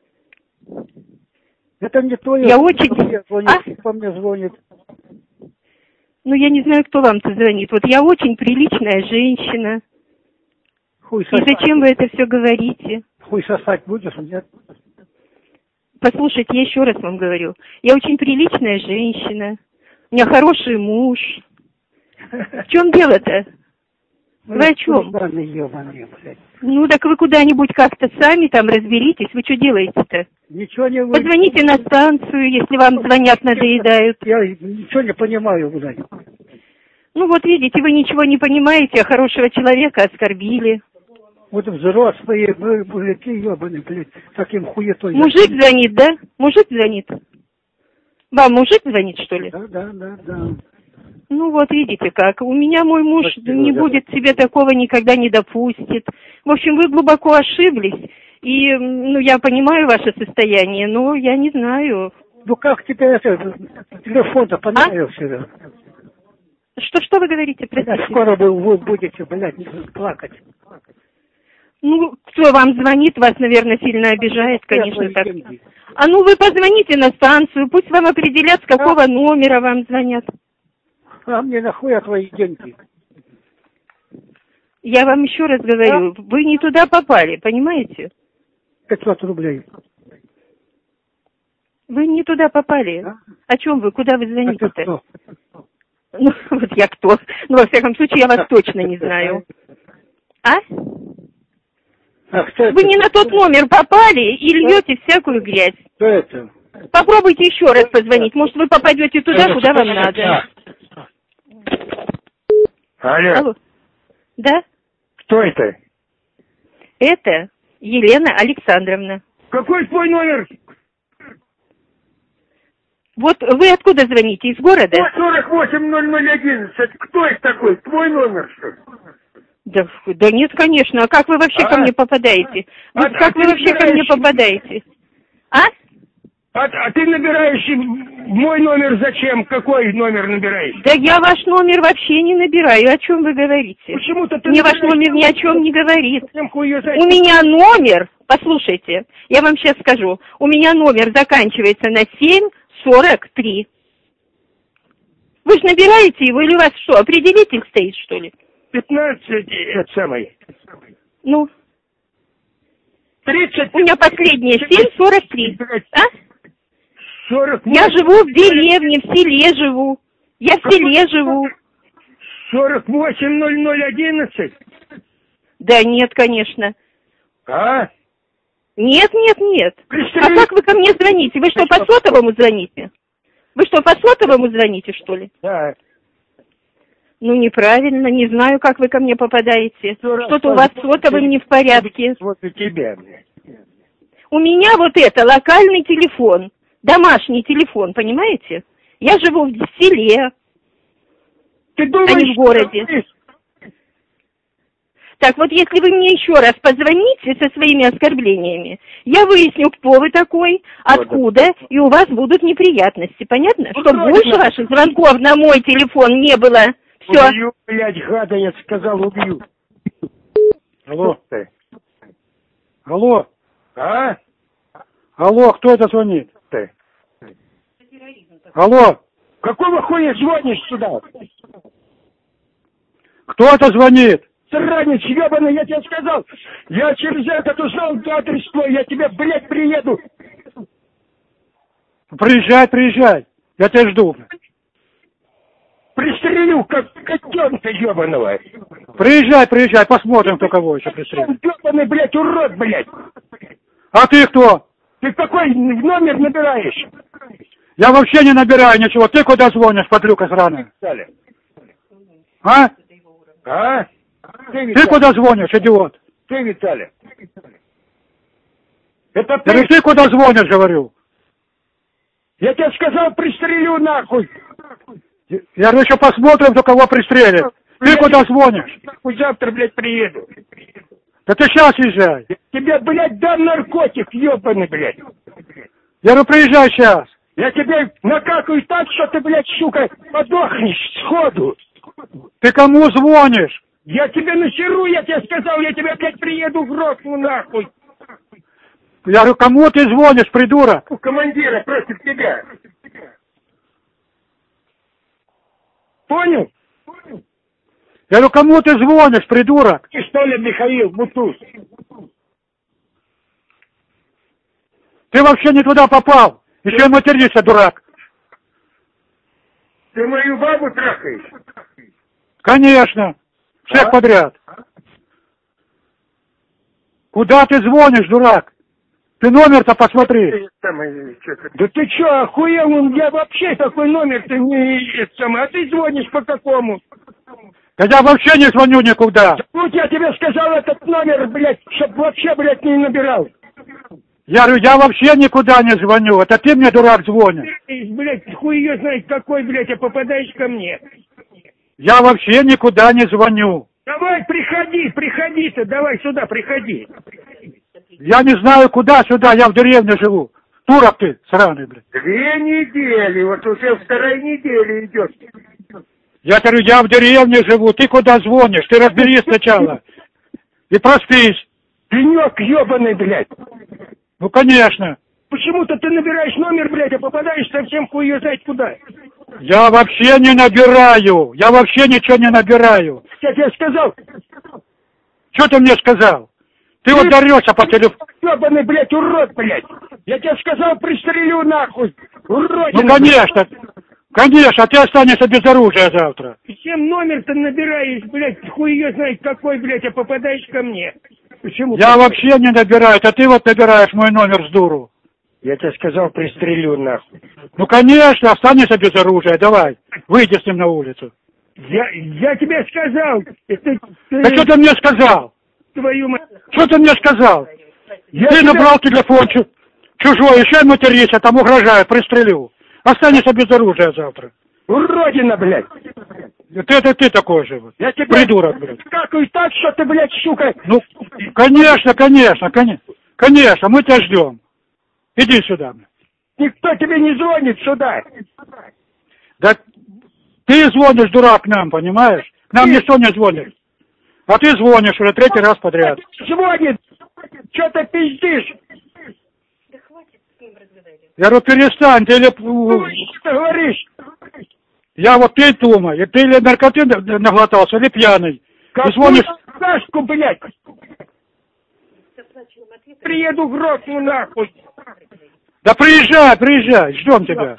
Это не то, я очень... Кто мне звонит? Ну, я не знаю, кто вам-то звонит. Вот я очень приличная женщина. Хуй сосать. И зачем вы это все говорите? Хуй сосать будешь, нет? Послушайте, я еще раз вам говорю. Я очень приличная женщина. У меня хороший муж. В чем дело-то? Вы о чем? Ну, так вы куда-нибудь как-то сами там разберитесь. Вы что делаете-то? Ничего не... Позвоните на станцию, если вам звонят, надоедают. Я ничего не понимаю, блядь. Ну, вот видите, вы ничего не понимаете, а хорошего человека оскорбили. Вот взрослые мужики, ебаные, блядь, таким хуетой. Мужик звонит, да? Мужик звонит. Вам мужик звонит, что ли? Да. Ну вот видите как, у меня мой муж не будет себе такого, никогда не допустит. В общем, вы глубоко ошиблись, и, я понимаю ваше состояние, но я не знаю. Ну как тебе телефон-то понравился? Что вы говорите, простите? Скоро вы будете, блядь, плакать. Ну, кто вам звонит, вас, наверное, сильно обижает, конечно, так. А ну вы позвоните на станцию, пусть вам определят, с какого номера вам звонят. А мне нахуя твои деньги? Я вам еще раз говорю, вы не туда попали, понимаете? 500 рублей. Вы не туда попали. О чем вы? Куда вы звоните-то? Ну, вот я кто? Ну, во всяком случае, я вас точно не знаю. Вы не на тот номер попали и льете всякую грязь. Кто это? Попробуйте еще раз позвонить. Может, вы попадете туда, куда вам надо. Алло. Да? Кто это? Это Елена Александровна. Какой твой номер? Вот вы откуда звоните? Из города? 480011. Кто это такой? Твой номер, что ли? Да нет, конечно. А как вы вообще ко мне попадаете? Как вы вообще ко мне попадаете? А ты набираешь мой номер зачем? Какой номер набираешь? Да я ваш номер вообще не набираю. О чем вы говорите? Почему-то ты мне ваш номер ни о чем не говорит. У меня номер, послушайте, я вам сейчас скажу. У меня номер заканчивается на 743. Вы же набираете его или у вас что, определитель стоит, что ли? 15, это самое. Ну? 30. У меня последнее 743. 48. Я живу в деревне, в селе живу. Я в селе живу. 480011. Да нет, конечно. А? Нет. А как вы ко мне звоните? Вы что, по сотовому звоните? Вы что, по сотовому звоните, что ли? Да. Ну, неправильно, не знаю, как вы ко мне попадаете. Что-то у вас с сотовым не в порядке. Вот и тебя, блядь. У меня вот это локальный телефон, домашний телефон, понимаете? Я живу в селе, Ты думаешь, а не в городе. Так вот, если вы мне еще раз позвоните со своими оскорблениями, я выясню, кто вы такой, откуда, и у вас будут неприятности, понятно? Чтобы больше ваших звонков на мой телефон не было. Все. Убью, блядь, гада, я сказал, убью. Алло. Алло. А? Алло, кто это звонит? Ты. Алло. Какого хуя звонишь сюда? Кто это звонит? Сранец ебаный, я тебе сказал. Я через этот узнал адрес твой, я тебе, блядь, приеду. Приезжай. Я тебя жду. Пристрелю, как котенка ебаного. Приезжай, посмотрим, кто кого еще пристрелит. Ебаный, блядь, урод, блядь. А ты кто? Ты какой номер набираешь? Я вообще не набираю ничего. Ты куда звонишь, подлюка сраная? А? А? Ты куда звонишь, идиот? Ты, Виталий. Это ты? Ты куда звонишь, говорю? Я тебе сказал, пристрелю нахуй. Я говорю, еще посмотрим, кто кого пристрелит. Ты куда звонишь? Завтра, блядь, приеду. Да ты сейчас езжай. Тебе, блядь, дам наркотик, ебаный, блядь. Я говорю, приезжай сейчас. Я тебе накакаю так, что ты, блядь, сука, подохнешь сходу. Ты кому звонишь? Я тебе нахеру, я тебе сказал, я тебе, блядь, приеду в Росну, нахуй. Я говорю, кому ты звонишь, придурок? У командира против тебя. Понял? Я говорю, кому ты звонишь, придурок? Ты что ли, Михаил Бутуз? Ты вообще не туда попал. Еще и материшься, дурак. Ты мою бабу трахаешь? Конечно. Всех подряд. Куда ты звонишь, дурак? Ты номер-то посмотри. Да ты что, охуел? Я вообще такой номер-то не... А ты звонишь по какому? Да я вообще не звоню никуда. Вот я тебе сказал этот номер, блядь, чтоб вообще, блядь, не набирал. Я говорю, я вообще никуда не звоню. Это ты мне, дурак, звонишь. Блядь, хуй ее знает какой, блядь, а попадаешь ко мне. Я вообще никуда не звоню. Давай, приходи-то, давай сюда, приходи. Я не знаю, куда сюда, я в деревне живу. Дурак ты, сраный, блядь. 2 недели, вот уже 2-я неделя идет. Я говорю, я в деревне живу, ты куда звонишь? Ты разберись сначала. И проспись. Пенек ебаный, блядь. Ну, конечно. Почему-то ты набираешь номер, блядь, а попадаешь совсем хуй знает куда. Я вообще не набираю. Я вообще ничего не набираю. Я тебе сказал. Что ты мне сказал? Ты вот дарешься по телефону. Ебаный, блядь, урод, блядь. Я тебе сказал, пристрелю нахуй. Уродина. Ну, конечно. Конечно, ты останешься без оружия завтра. Всем номер-то набираешь, блядь, хуй ее знает какой, блядь, а попадаешь ко мне. Почему? Я вообще не набираю, а ты вот набираешь мой номер с дуру. Я тебе сказал, пристрелю нахуй. Ну, конечно, останешься без оружия, давай, выйди с ним на улицу. Я тебе сказал. Да что ты мне сказал? Твою мать. Что ты мне сказал? Ты набрал телефон чужой, еще и матерись, там угрожает, пристрелю. Останешься без оружия завтра. Уродина, блядь. Это ты такой же, вот. Я тебе придурок, блядь. Какой так, что ты, блядь, сука. Ну, конечно, мы тебя ждем. Иди сюда, блядь. Никто тебе не звонит сюда. Да ты звонишь, дурак, нам, понимаешь? Нам никто не звонит. А ты звонишь уже 3-й раз подряд. Звонит. Что ты пиздишь? Я говорю, перестань, ты или... Что ты говоришь? Я вот ты думай, ты или наркоты наглотался, или пьяный. Ты звонишь... Кашку, блядь! Приеду в Грозную, нахуй! Да приезжай, ждем тебя.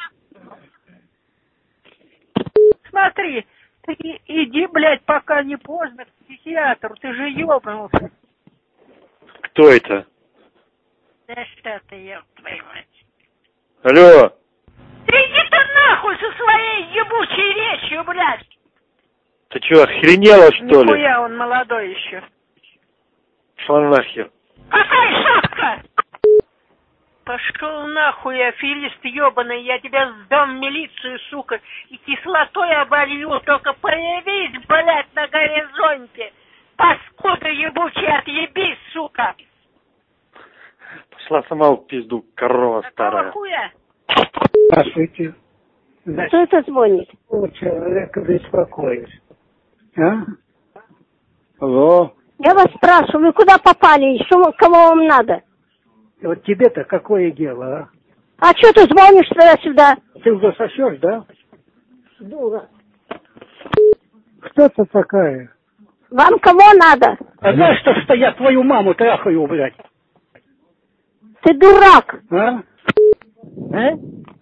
Смотри, ты иди, блядь, пока не поздно к психиатру, ты же ёбнулся. Кто это? Да что ты, ёб твою мать. Алло. Да иди ты нахуй со своей ебучей речью, блядь. Ты что, охренела, что ли? Нихуя, он молодой еще. Шла нахер. Какая шапка? Пошел нахуй, аферист ебаный, я тебя сдам в милицию, сука, и кислотой оболью, только появись, блядь, на горизонте. Паскуда ебучий, отъебись, сука. Пошла сама в пизду, корова старая. Какого хуя? Здравствуйте. Кто это звонит? Человека беспокоит. А? Алло. Я вас спрашиваю, вы куда попали? Что, кого вам надо? Вот тебе-то какое дело, а? А что ты звонишь сюда? Ты уже сосешь, да? Дура. Кто ты такая? Вам кого надо? А знаешь, что я твою маму трахаю, блядь? Ты дурак. А? А?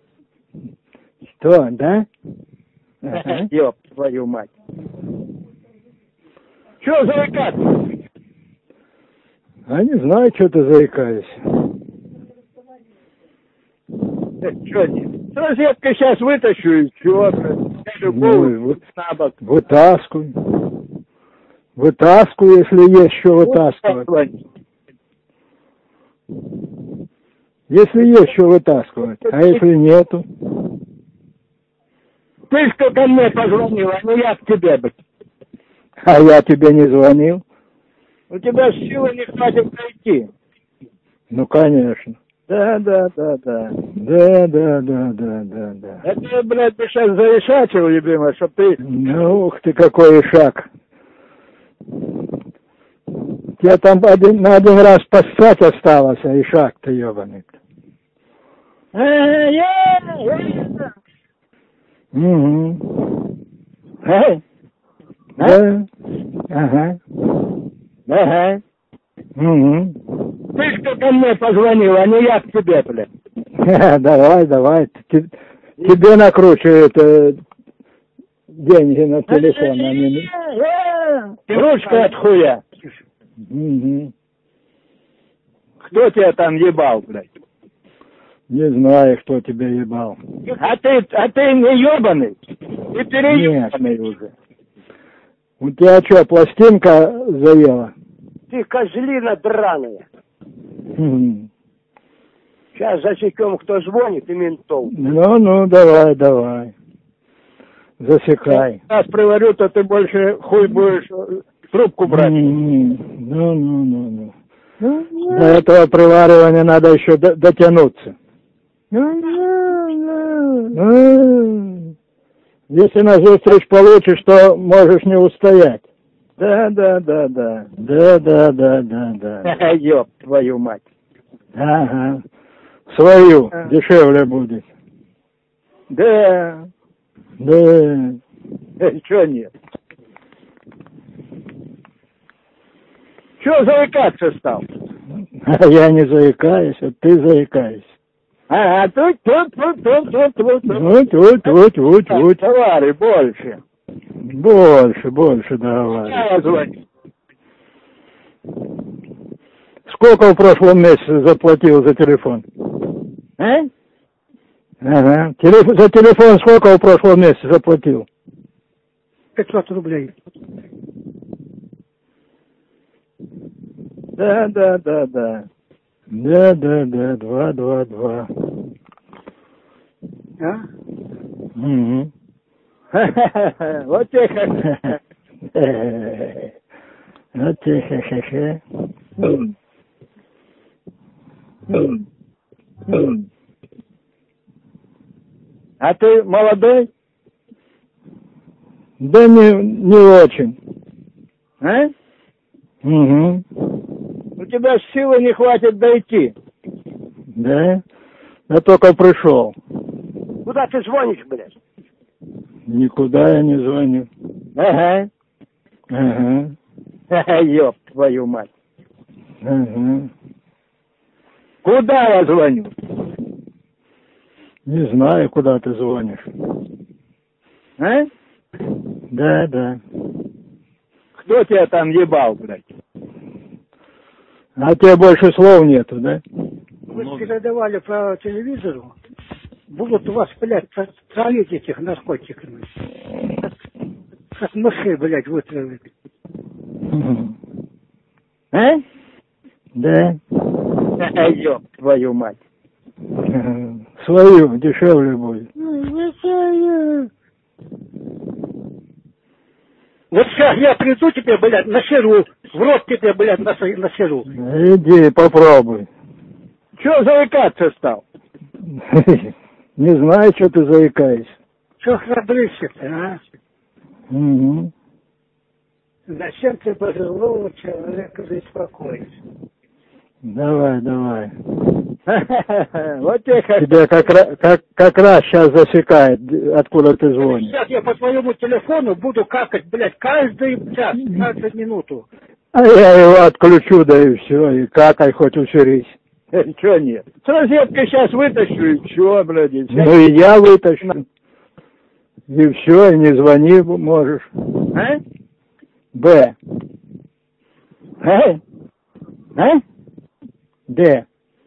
Что, да? Ага. Ёб твою мать. Чё заикаться? А не знаю, что ты заикаешься. Чё не? С розеткой сейчас вытащу и чё, Вытаскивай. Вытаскивай, если есть что вытаскивать. Если есть что вытаскивать, а если нету? Ты что ко мне позвонила, ну я к тебе, быть. А я тебе не звонил. У тебя силы не хватит пройти. Ну, конечно. Да. Да. Это, блядь, ты сейчас зарешачил, любимый, чтоб ты... Ну, ух ты, какой шаг. Тебе там на один раз поссать осталось, а и шаг-то ебаный. Угу. Да. Ага. Угу. Ты что ко мне позвонил, а не я к тебе, блядь. Давай. Тебе накручивают деньги на телефон, а не... Ручка от хуя. Угу. Кто тебя там ебал, блядь? Не знаю, кто тебя ебал. А ты не ебаный? Ты переебанный уже. У тебя что, пластинка заела? Ты козлина драная. Сейчас засекем, кто звонит, и ментов. Ну, давай. Засекай. Раз приварю, то ты больше хуй будешь трубку брать. Ну. До этого приваривания надо еще дотянуться. Если навстречу получишь, то можешь не устоять. Да. Ёб твою мать. Ага. Свою дешевле будет. Да. Чё нет? Чё заикаться стал? А я не заикаюсь, а ты заикаешься. Ага, тут. Товары больше. Больше давай. Сколько в прошлом месяце заплатил за телефон? А? Ага. За телефон сколько в прошлом месяце заплатил? 500 рублей. Да. 2. А? Угу. Вот тебе Вот тебе А ты молодой? Да не очень. А? Угу. У тебя силы не хватит дойти. Да? Я только пришел. Куда ты звонишь, блядь? Никуда я не звоню. Ага. Ёб твою мать. Ага. Куда я звоню? Не знаю, куда ты звонишь. А? Да. Кто тебя там ебал, блядь? А тебе больше слов нету, да? Вы передавали по телевизору, будут у вас, блядь, травить этих наркотиками. Как мышей, блядь, вытравить. А? Да. Ёб твою мать. Свою, дешевле будет. Вот сейчас я приду тебе, блядь, насеру, в рот тебе, блядь, насеру. Иди, попробуй. Чего заикаться стал? Не знаю, что ты заикаешься. Что храбришься-то, а? Угу. Зачем ты пожилого человека беспокоишь? Давай, давай. Вот тебя как раз сейчас засекает, откуда ты звонишь. Сейчас я по твоему телефону буду какать, блядь, каждый час, каждую минуту. А я его отключу, да и все, и какай хоть усерись. Чего нет? С розеткой сейчас вытащу, и чего, блядь? Ну и я вытащу. И все, и не звони можешь. А? Б. А? А? Д.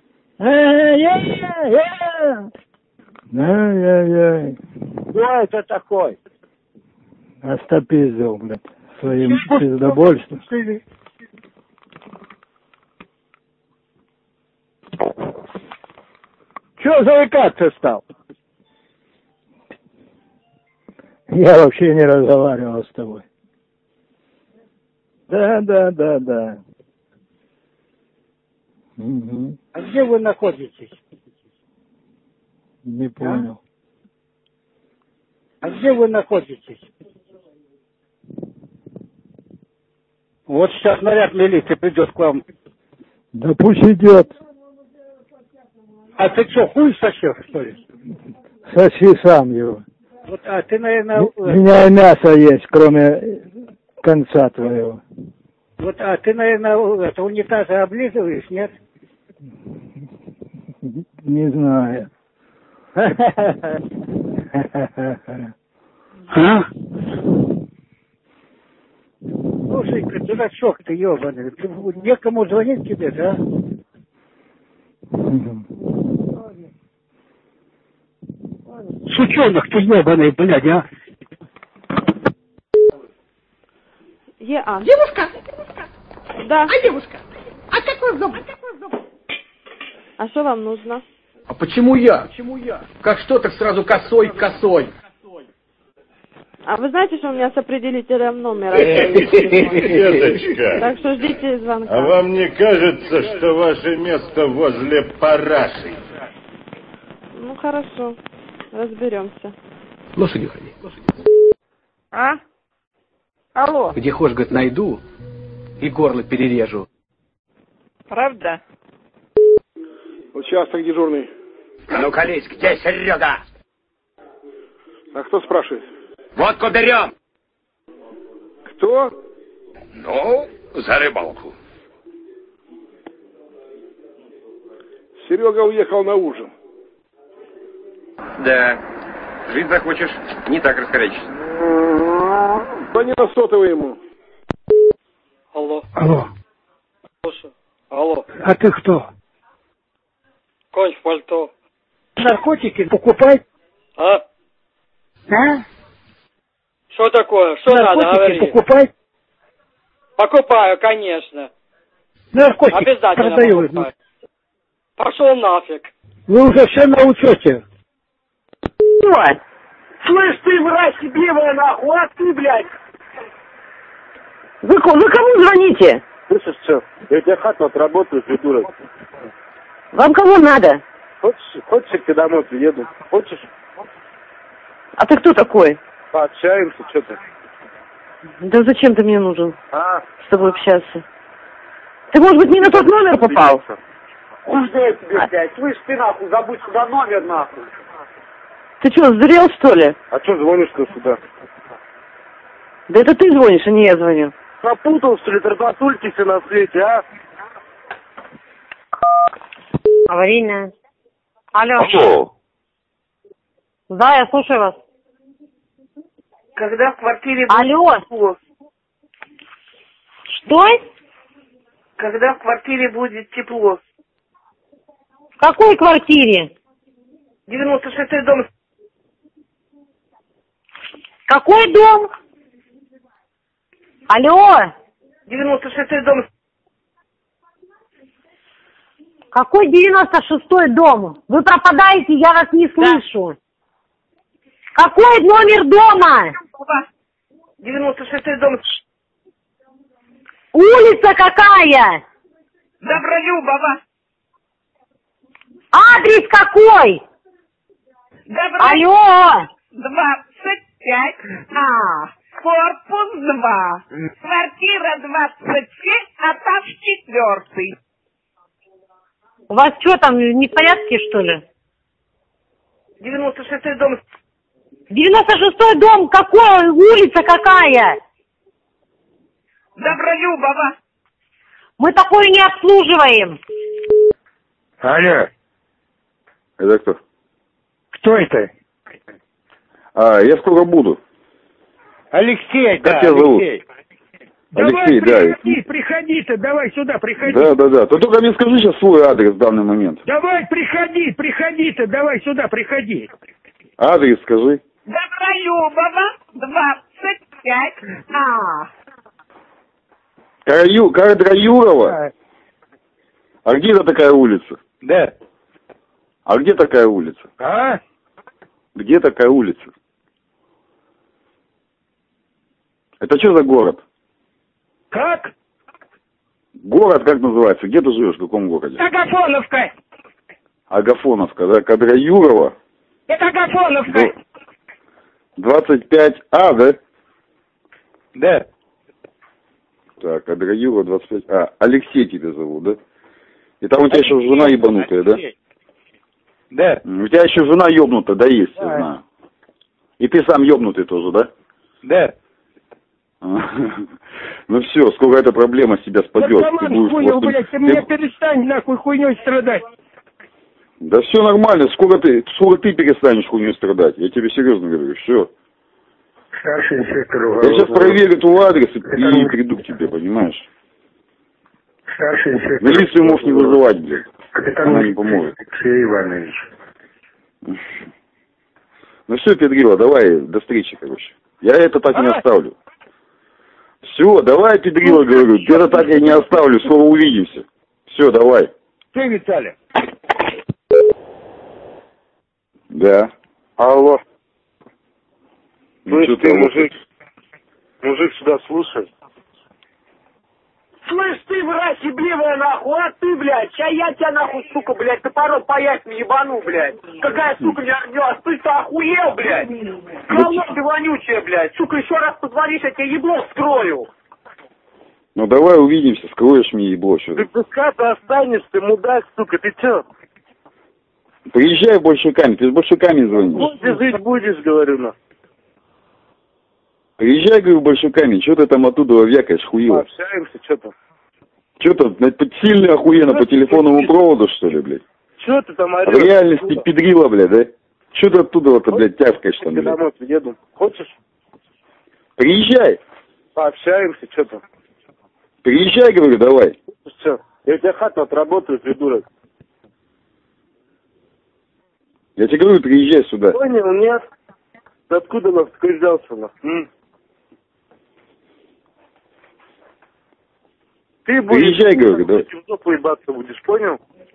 Ай-яй-яй. Кто это такой? Остопиздил, блядь, своим пиздобольством. Чего заикаться стал? Я вообще не разговаривал с тобой. Да. Угу. А где вы находитесь? Не понял. А где вы находитесь? Вот сейчас наряд милиции придет к вам. Да пусть идет. А ты что, хуй сосешь, что ли? Соси сам его. Вот, а ты, наверное... У меня и мясо есть, кроме конца твоего. Вот, а ты, наверное, это унитазы облизываешь, нет? Не знаю. А? Слушай-ка, дурачок ты ебаный, некому звонить тебе, да? Сучонок ты ебаный, блядь, а? ЕА. Девушка? Да. А девушка? А какой дом? А что вам нужно? А почему я? Как что, так сразу косой. А вы знаете, что у меня с определителем номера? Деточка, Так что ждите звонка. а вам не кажется, что ваше место возле параши? Ну хорошо, разберемся. Лошади ходи. А? Алло, Где хочешь, говорит, найду и горло перережу. правда? Участок дежурный. А ну колись, где Серега? А кто спрашивает? Водку берем. Кто? Ну, за рыбалку. Серега уехал на ужин. Да. Жить захочешь, не так раскорячишься. Да не на сотовый ему. Алло. Алло. Слушай. Алло. А ты кто? Конь в пальто. Наркотики покупать? А? А? Что такое? Что надо, Наркотики говори. покупать? Покупаю, конечно. Наркотики Обязательно продаю. покупаю. Пошел нафиг. Вы уже все на учете. Слышь ты, мразь, белая нахуй, а ты, блядь. Вы кому звоните? Слышишь, что? Я тебя хату отработаю, придурок. Вам кого надо? Хочешь, я к тебе домой приеду? Хочешь? А ты кто такой? Пообщаемся, что ты? Да зачем ты мне нужен? А? С тобой общаться. Ты, может быть, не на тот номер попал? Хуй знает тебе, блядь. Слышь ты, нахуй, забудь сюда номер, нахуй. Ты что, сдурел, что ли? А что звонишь-то сюда? Да это ты звонишь, а не я звоню. Напутал, что ли, тартатульки все на свете, а? Аварийная. Алло. Алло. Да, я слушаю вас. Когда в квартире... Алло. Что? Когда в квартире будет тепло? В какой квартире? 96-й дом. Какой дом? Алло? 96-й дом. Какой 96-й дом? Вы пропадаете, я вас не слышу. Какой номер дома? 96-й дом. Улица какая? Добролюбова. Адрес какой? Алло! 25. Корпус 2. Квартира 27, этаж 4. У вас что там, не в порядке, что ли? 96-й дом. 96-й дом какой? Улица какая? Добролюбова. Мы такое не обслуживаем. Алло. Это кто? Кто это? Я скоро буду. Алексей, как да, тебя зовут? Алексей. Алексей, давай, да. приходи-то, давай сюда, приходи. Да. Ты только мне скажи сейчас свой адрес в данный момент. Давай, приходи-то, давай сюда, приходи. Адрес скажи. Добролюбова, 25. Карадроюрова? А где это такая улица? Да. А где такая улица? Где такая улица? Это что за город? Как? Город как называется? Где ты живешь? В каком городе? Агафоновка. Агафоновка, да? Кадроюрова? Это Агафоновка. 25А, да? Да. Так, Кадроюрова 25А. Алексей тебя зовут, да? И там у тебя еще жена ебанутая, да? Да. У тебя еще жена ебнутая, да, есть, я знаю. И ты сам ебнутый тоже, да? Да. Ну все, скоро эта проблема с тебя спадет. Ты будешь блядь, ты мне перестань нахуй хуйней страдать. Да все нормально, скоро ты перестанешь хуйней страдать. Я тебе серьезно говорю, все. Старший инспектор Я сейчас проверю твой адрес и приду к тебе, понимаешь? Старший инспектор. Милицию можешь не вызывать, блядь. Она не поможет. Алексей Иванович. Ну все, Педрила, давай, до встречи, короче. Я это так не оставлю. Все, давай, Педрила, говорю, это так я не оставлю, скоро увидимся. Все, давай. Ты, Виталий? Да. Алло. Ну, ты, мужик, сюда слушай. Слышь ты, мразь ебливая, нахуй, а ты, блядь, ща я тебя, нахуй, сука, блядь, топором по яйцам ебану, блядь. Какая, сука, не огнёс, ты-то охуел, блядь. Говно ты вонючая, блядь, сука, еще раз позвонишь, я тебе ебло вскрою. Ну давай увидимся, скроешь мне ебло, что Ты пускай ты останешься, мудак, сука, ты чё? Приезжай в Большой Камень, ты с Большой Камень звонишь. Где жить будешь, говорю, на. Приезжай, говорю, в Большой Камень, что ты там оттуда вякаешь, хуила? Общаемся, что там? Что-то сильно охуенно по телефонному проводу, что ли, блядь? Что ты там В орёшь? реальности Педрила, блядь, да? Что ты оттуда вот, блядь, тявкаешь там, Я блядь? домой приеду. Хочешь? Приезжай. Пообщаемся, что там? Приезжай, говорю, давай. Что? Я у тебя хату отработаю, придурок. Я тебе говорю, приезжай сюда. Понял, нет? Ты откуда нас такой взялся, на? Ты будешь... Приезжай, говорю, да. В жопу ебаться будешь, понял?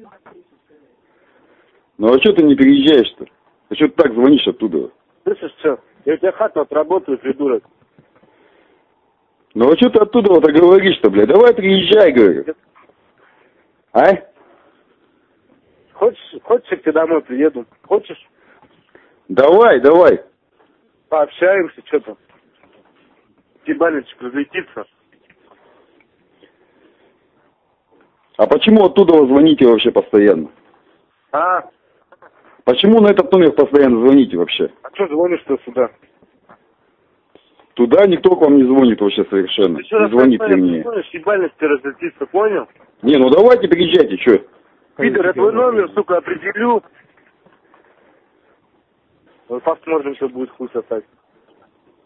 Ну а что ты не переезжаешь-то? А что ты так звонишь оттуда? Слышишь, что? Я у тебя хату отработаю, придурок. Ну а что ты оттуда вот говоришь-то, блядь? Давай приезжай, говорю. А? Хочешь, я к тебе домой приеду? Хочешь? Давай. Пообщаемся, что там? Ебальничек разлетится. А почему оттуда вы звоните вообще постоянно? Почему на этот номер постоянно звоните вообще? А что звонишь-то сюда? Туда никто к вам не звонит вообще совершенно. Не звонит при мне. Ебальность разлетится, понял? Не, ну давайте приезжайте, что? Пидор, я твой номер, сука, определю. Вот посмотрим, что будет хуй сосать.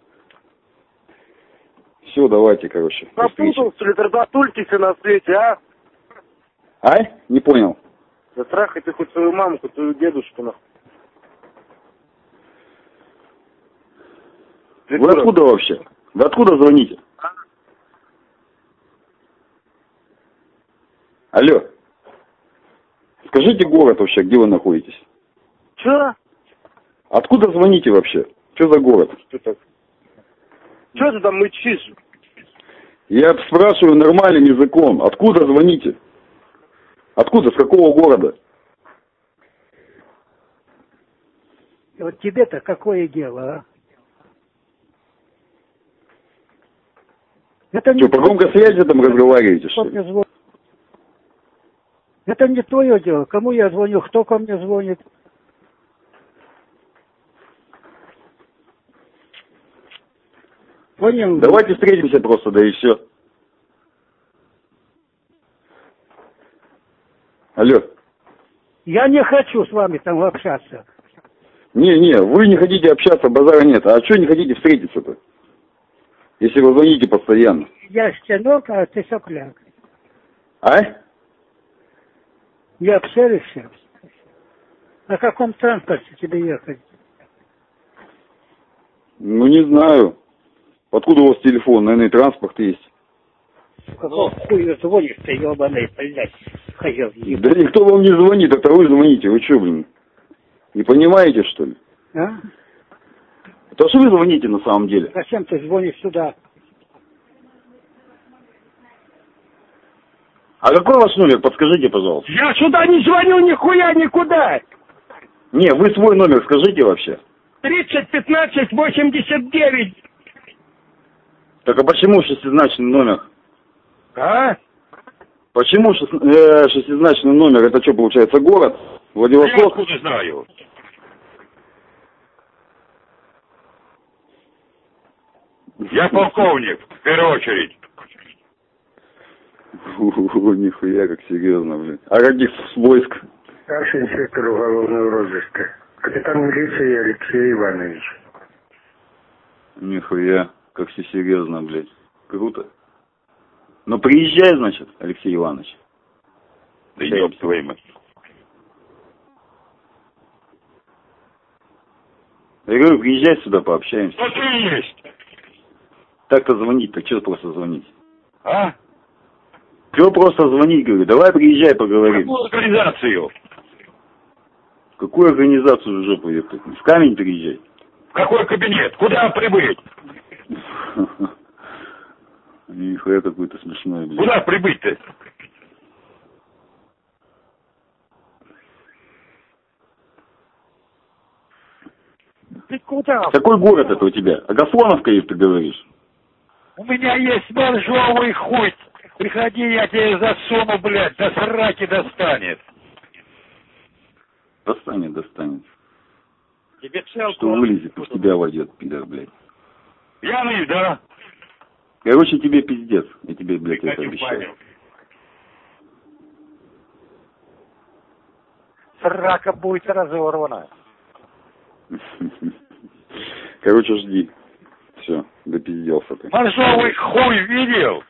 Все, давайте, короче. Напутал, что ли, трататульки все на свете, а? А? Не понял. Затрахай ты хоть свою маму, хоть свою дедушку, нахуй. Вы откуда вообще? Вы откуда звоните? Алло. Скажите город вообще, где вы находитесь? Че? Откуда звоните вообще? Что за город? Что так? Че ты там мычишь? Я спрашиваю нормальным языком. Откуда звоните? Откуда? С какого города? И вот тебе-то какое дело, а? Это не что, по громкой связи там разговариваете, что ли? Это не твое дело. Кому я звоню, кто ко мне звонит. Понял? Давайте встретимся просто, да и все. Алло. Я не хочу с вами там общаться. Не, вы не хотите общаться, базара нет. А что не хотите встретиться-то? Если вы звоните постоянно. Я щенок, а ты сопляк. А? Не общаешься? На каком транспорте тебе ехать? Ну, не знаю. Откуда у вас телефон? Наверное, транспорт есть. Какого хуя звонишь ты, ебаный, блядь? Да никто вам не звонит, это вы звоните. Вы что, блин? Не понимаете, что ли? А? Это что вы звоните на самом деле? Зачем ты звонишь сюда? А какой ваш номер? Подскажите, пожалуйста. Я сюда не звоню нихуя никуда. Не, вы свой номер скажите вообще. 30 15 89. Так а почему шестизначный номер? А? Почему шестизначный номер? Это что, получается, город? Владивосток? Я откуда знаю? Я полковник, в первую очередь. Нихуя, как серьезно, блин. А каких войск? Старший инспектор уголовного розыска. Капитан милиции Алексей Иванович. Нихуя, как все серьезно, блядь. Круто. Ну приезжай, значит, Алексей Иванович. Да ёб твою мать. Я говорю, приезжай сюда, пообщаемся. Что ты есть? Так-то звонить, так что просто звонить? А? Чего просто звонить, говорю, давай приезжай, поговорим. Какую организацию? Какую организацию в жопу ехать? В камень приезжай. В какой кабинет? Куда прибыть? Нихуя какой-то смешной, блядь. Куда прибыть-то? Ты куда? Какой город это у тебя? Агафоновка, если ты говоришь? У меня есть моржовый хуй. Приходи, я тебе засуну, блядь, до сраки достанет. Достанет. Тебе целку... Что вылезет, в тебя войдет, пидор, блядь. Пьяный, да? Короче, тебе пиздец. Я тебе, блядь, это обещаю. Срака будет разорвана. Короче, жди. Все, допизделся ты. Моржовый хуй видел?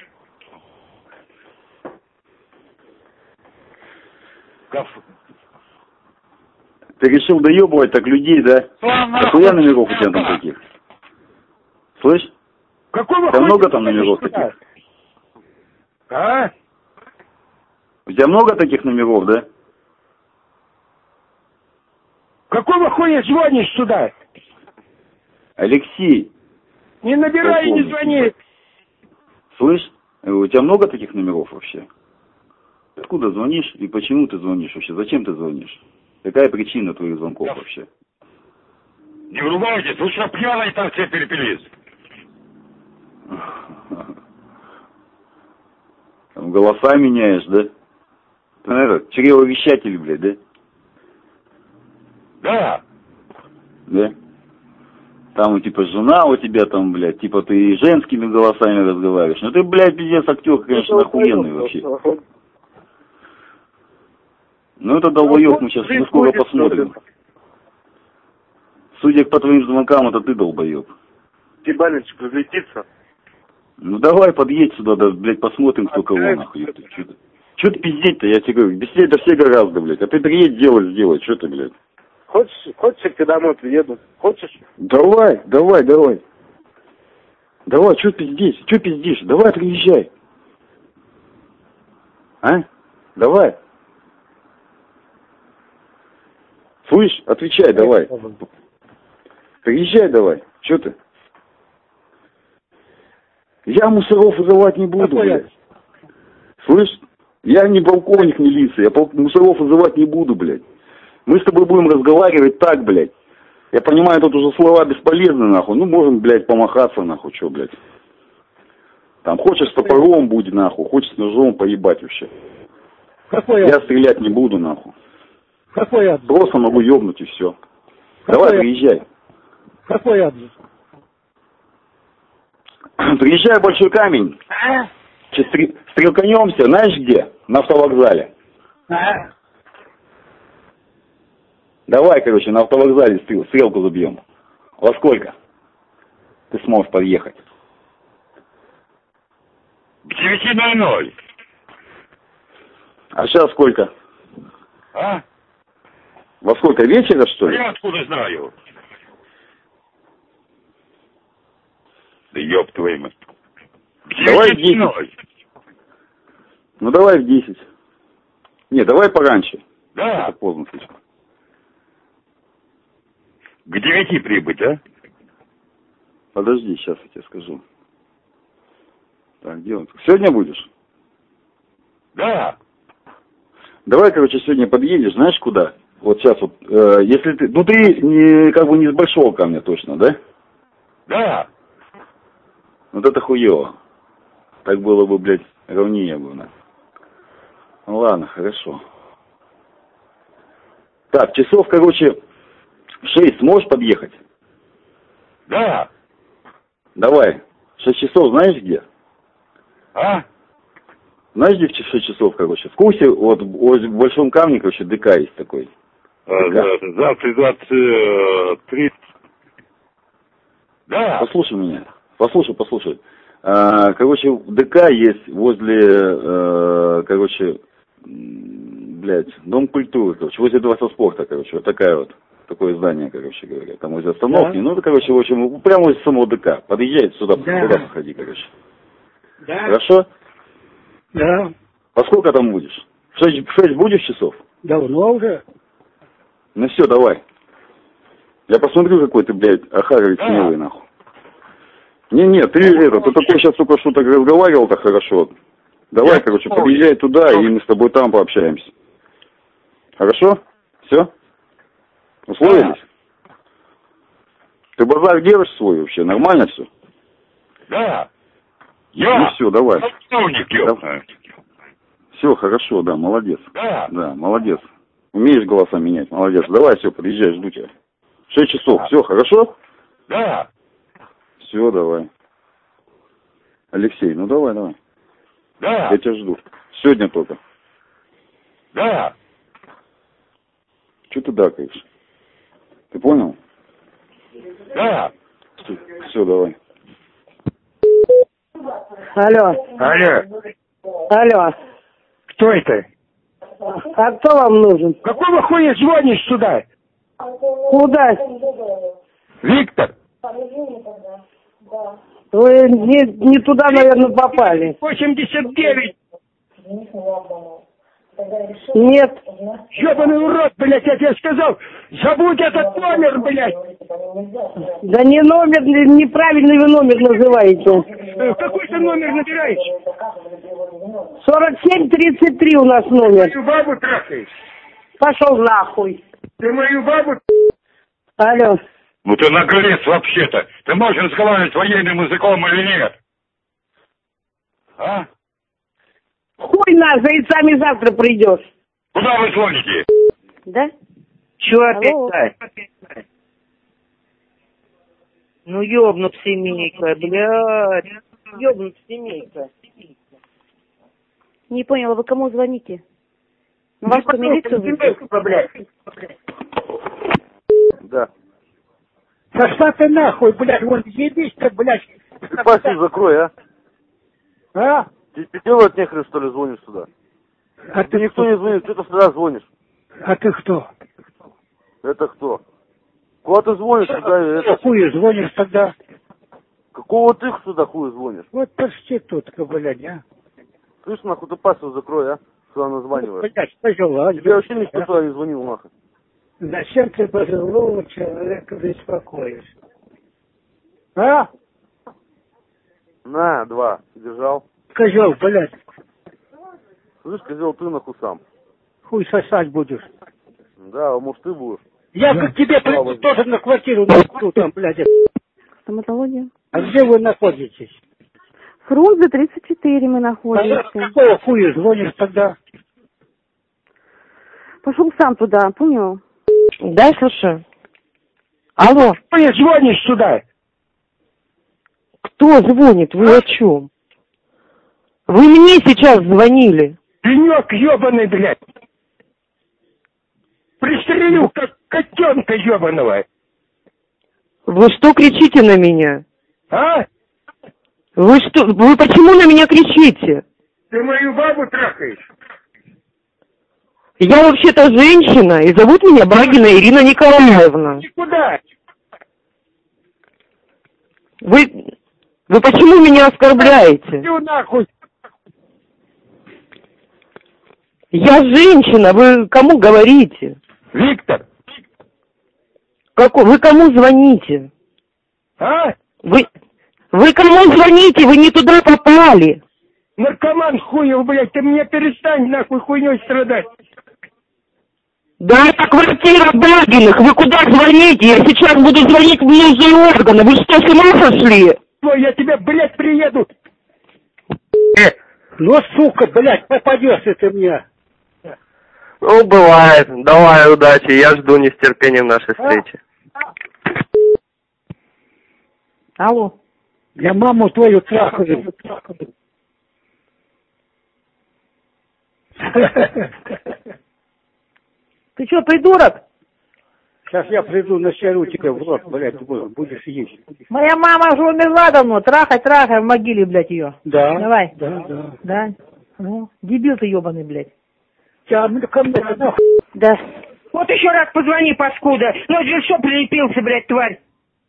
Ты решил доебывать так людей, да? Какой номеров у тебя там таких? Слышь? Какого у тебя много там номеров таких? А? У тебя много таких номеров, да? Какого хуя звонишь сюда? Алексей. Не набирай и не звони. Слышь, у тебя много таких номеров вообще? Откуда звонишь и почему ты звонишь вообще? Зачем ты звонишь? Какая причина твоих звонков вообще? Не врубайтесь, вы что, пьяные там все перепились? Там голоса меняешь, да? Ты, наверное, чревовещатель, блядь, да? Да. Да? Там, типа, жена у тебя там, блядь, типа, ты женскими голосами разговариваешь. Ну ты, блядь, пиздец, актер, конечно, охуенный вообще. Ну это долбоёб, мы сейчас скоро посмотрим. Судя по твоим звонкам, это ты долбоёб. Ебаночек разлетится. Ну давай, подъедь сюда, да, блядь, посмотрим, кто кого, нахуй. Что ты пиздеть-то, я тебе говорю, пиздеть-то все гораздо, блядь. А ты приедь, сделай, что ты, блядь. Хочешь, я к тебе домой приеду? Хочешь? Давай. Давай, что пиздишь? Давай, приезжай. А? Давай. Слышь, отвечай, давай. Приезжай давай. Что ты? Я мусоров вызывать не буду, блядь. Слышь, я не полковник милиции, я мусоров вызывать не буду, блядь. Мы с тобой будем разговаривать так, блядь. Я понимаю, тут уже слова бесполезны, нахуй. Ну, можем, блядь, помахаться, нахуй, что, блядь. Там, хочешь с топором будет, нахуй, хочешь с ножом поебать вообще. Я стрелять не буду, нахуй. Какой адрес? Просто могу ёбнуть и все. Давай, приезжай. Какой адрес? Приезжай в Большой Камень. Стрелканемся, знаешь где? На автовокзале. Давай, короче, на автовокзале стрелку забьем. Во сколько ты сможешь подъехать? К 9:00. А сейчас сколько? А? Во сколько, вечера, что ли? Я откуда знаю? Да ёб твою мать. Давай в 10. Ну давай в 10. Не, давай пораньше. Да. Это поздно слишком. К 9 прибыть, а? Подожди, сейчас я тебе скажу. Так, где он? Сегодня будешь? Да. Давай, короче, сегодня подъедешь, знаешь куда? Вот сейчас вот, если ты, ну ты не, как бы не с Большого Камня точно, да? Да. Вот это хуево. Так было бы, блядь, ровнее бы, да. Ну ладно, хорошо. Так, часов, короче, в 6 сможешь подъехать? Да. Давай. 6 часов знаешь где? А? Знаешь, где в 6 часов, короче? В курсе, вот в Большом Камне, короче, ДК есть такой. Завтра 23. Да. Послушай меня. Послушай. Короче, ДК есть возле, короче, блядь, Дом культуры, короче, возле Дворца спорта, короче, вот такое здание, короче говоря, там возле остановки, да. Ну, это, короче, в общем, прямо возле самого ДК. Подъезжай сюда, да. Туда подходи, короче. Да. Хорошо? Да. Во сколько там будешь? В 6 будешь часов? Давно уже. Ну все, давай. Я посмотрю, какой ты, блядь, охаровец смелый, нахуй. Не, ты такой сейчас только что так разговаривал так хорошо. Давай, короче, подъезжай туда, и мы с тобой там пообщаемся. Хорошо? Все? Условились? Ты базар держишь свой вообще? Нормально все? Да. Ну все, давай. Да. Все, хорошо, да, молодец. Да. Да, молодец. Умеешь голоса менять, молодец. Давай, все, подъезжай, жду тебя. 6 часов, все, хорошо? Да. Все, давай. Алексей, ну давай. Да. Я тебя жду. Сегодня только. Да. Че ты дакаешь? Ты понял? Да. Все, давай. Алло. Кто это? А кто вам нужен? Какого хуя звонишь сюда? Куда? Виктор. Вы не туда, наверное, попали. 89. Нет. Ёбаный урод, блядь, я тебе сказал. Забудь этот номер, блядь. Да не номер, неправильный вы номер называете. Какой ты номер набираешь? 4733 у нас номер. Ты мою бабу трахаешь? Пошел нахуй. Ты мою бабу... Алло. Ну ты наглец вообще-то. Ты можешь разговаривать военным языком или нет? А? Хуй нас, за яйцами завтра придешь. Куда вы звоните? Да? Чё опять? Ну ёбнут семейка, блядь. Ёбнут семейка. Не поняла, вы кому звоните? Ну, вас что, милицию вызвали? Да. Пошла ты нахуй, блядь, вон ебись-то, блядь. Ты пасть закрой, а? А? Тебе делать нехрен, что ли, звонишь сюда? А ты никто не звонит, ты сюда звонишь. А ты кто? Это кто? Куда ты звонишь сюда? Какую звонишь тогда? Какого ты сюда хуя звонишь? Вот проститутка, блядь, а. Слышь, нахуй, ты паспорт закрой, а? Сюда названиваешь. Блядь, пожелай. Тебе вообще никто сюда не звонил, нахуй. Зачем ты пожилого человека беспокоишь? А? На, 2, держал. Козел, блядь. Слышь, козел, ты нахуй сам. Хуй сосать будешь. Да, а может ты будешь? Я к тебе приду тоже на квартиру там, блядь. Стоматология. А где вы находитесь? Фрунзе 34 мы находимся. А какого хуя звонишь тогда? Пошел сам туда, понял? Да, слушаю. Алло. Ты звонишь сюда? Кто звонит? Вы о чем? Вы мне сейчас звонили. Пенек ебаный, блядь. Пристрелю, как котенка ебаного. Вы что кричите на меня? А? Вы что? Вы почему на меня кричите? Ты мою бабу трахаешь? Я вообще-то женщина, и зовут меня Брагина Ирина Николаевна. Куда? Вы почему меня оскорбляете? Иди нахуй. Я женщина, вы кому говорите? Виктор. Вы кому звоните? А? Вы кому звоните? Вы не туда попали. Наркоман хуев, блядь, ты мне перестань нахуй хуйней страдать. Да это квартира Брагиных, вы куда звоните? Я сейчас буду звонить в нужные органы. Вы что, с ума сошли? Ой, я тебя, блядь, приеду. Ну, сука, блядь, попадешься ты мне. Ну, бывает. Давай, удачи. Я жду не с терпением нашей встречи. Алло. Я маму твою трахаю. Ты что, придурок? Сейчас я приду, насеру тебя в рот, блядь, будешь есть. Моя мама уже умерла давно. Трахай, в могиле, блядь, ее. Да. Давай. Да. Ну, дебил ты ебаный, блядь. Ко мне, нахуй. Да. Вот еще раз позвони, паскуда. Ну, же что прилепился, блядь, тварь?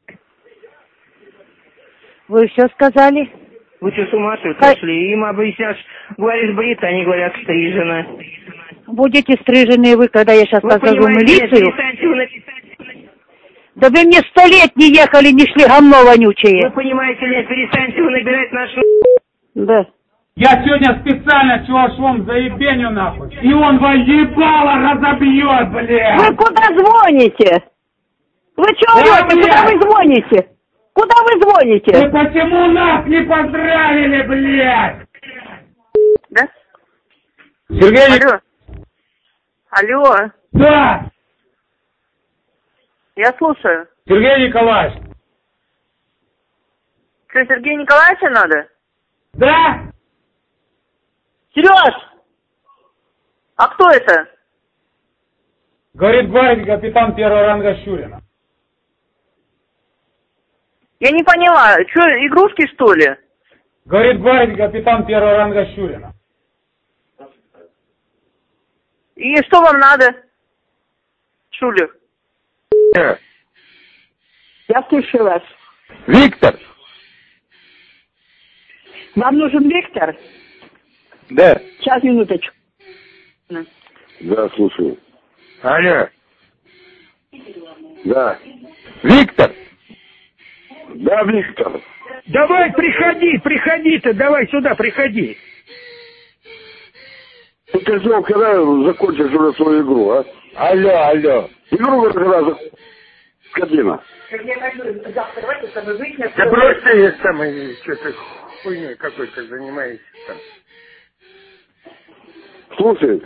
Вы все сказали? Вы что, с ума сошли? Им объясняешь, говоришь, брит, они говорят, стрижено. Будете стрижены вы, когда я сейчас позову милицию. Да вы мне 100 лет не ехали, не шли, говно вонючее. Вы понимаете, ли, перестаньте вы набирать нашу... Да. Я сегодня специально чувашом заебеню нахуй. И он ебало разобьет, блядь. Вы куда звоните? Вы что орете? Куда вы звоните? Куда вы звоните? Вы почему нас не поздравили, блядь? Да? Сергей... Алло. Да. Я слушаю. Сергей Николаевич. Что, Сергея Николаевича надо? Да. Сереж! А кто это? Говорит барин, капитан первого ранга Щурина. Я не поняла, что, игрушки, что ли? Говорит барин, капитан первого ранга Щурина. И что вам надо, Шулер? Я слушаю вас. Виктор! Вам нужен Виктор? Да. Сейчас, минуточку. Да, слушаю. Алло. Да. Виктор! Да, Виктор. Давай, приходи-то, давай сюда, приходи. Ты, козел, когда закончишь уже свою игру, а? Алло. Игру когда Кадлина. Да брось ты самой, что-то хуйней какой-то занимаешься там. Слушай,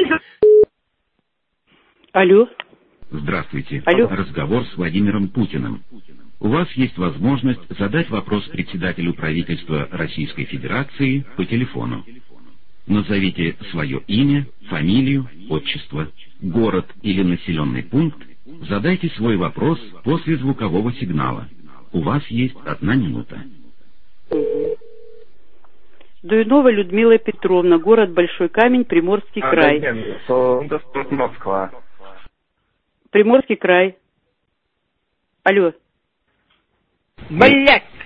Алло. Здравствуйте. Алло. Разговор с Владимиром Путиным. У вас есть возможность задать вопрос председателю правительства Российской Федерации по телефону. Назовите свое имя, фамилию, отчество, город или населенный пункт. Задайте свой вопрос после звукового сигнала. У вас есть 1 минута. Дуйнова Людмила Петровна, город Большой Камень, Приморский край. Москва. Приморский край. Алло. Блять!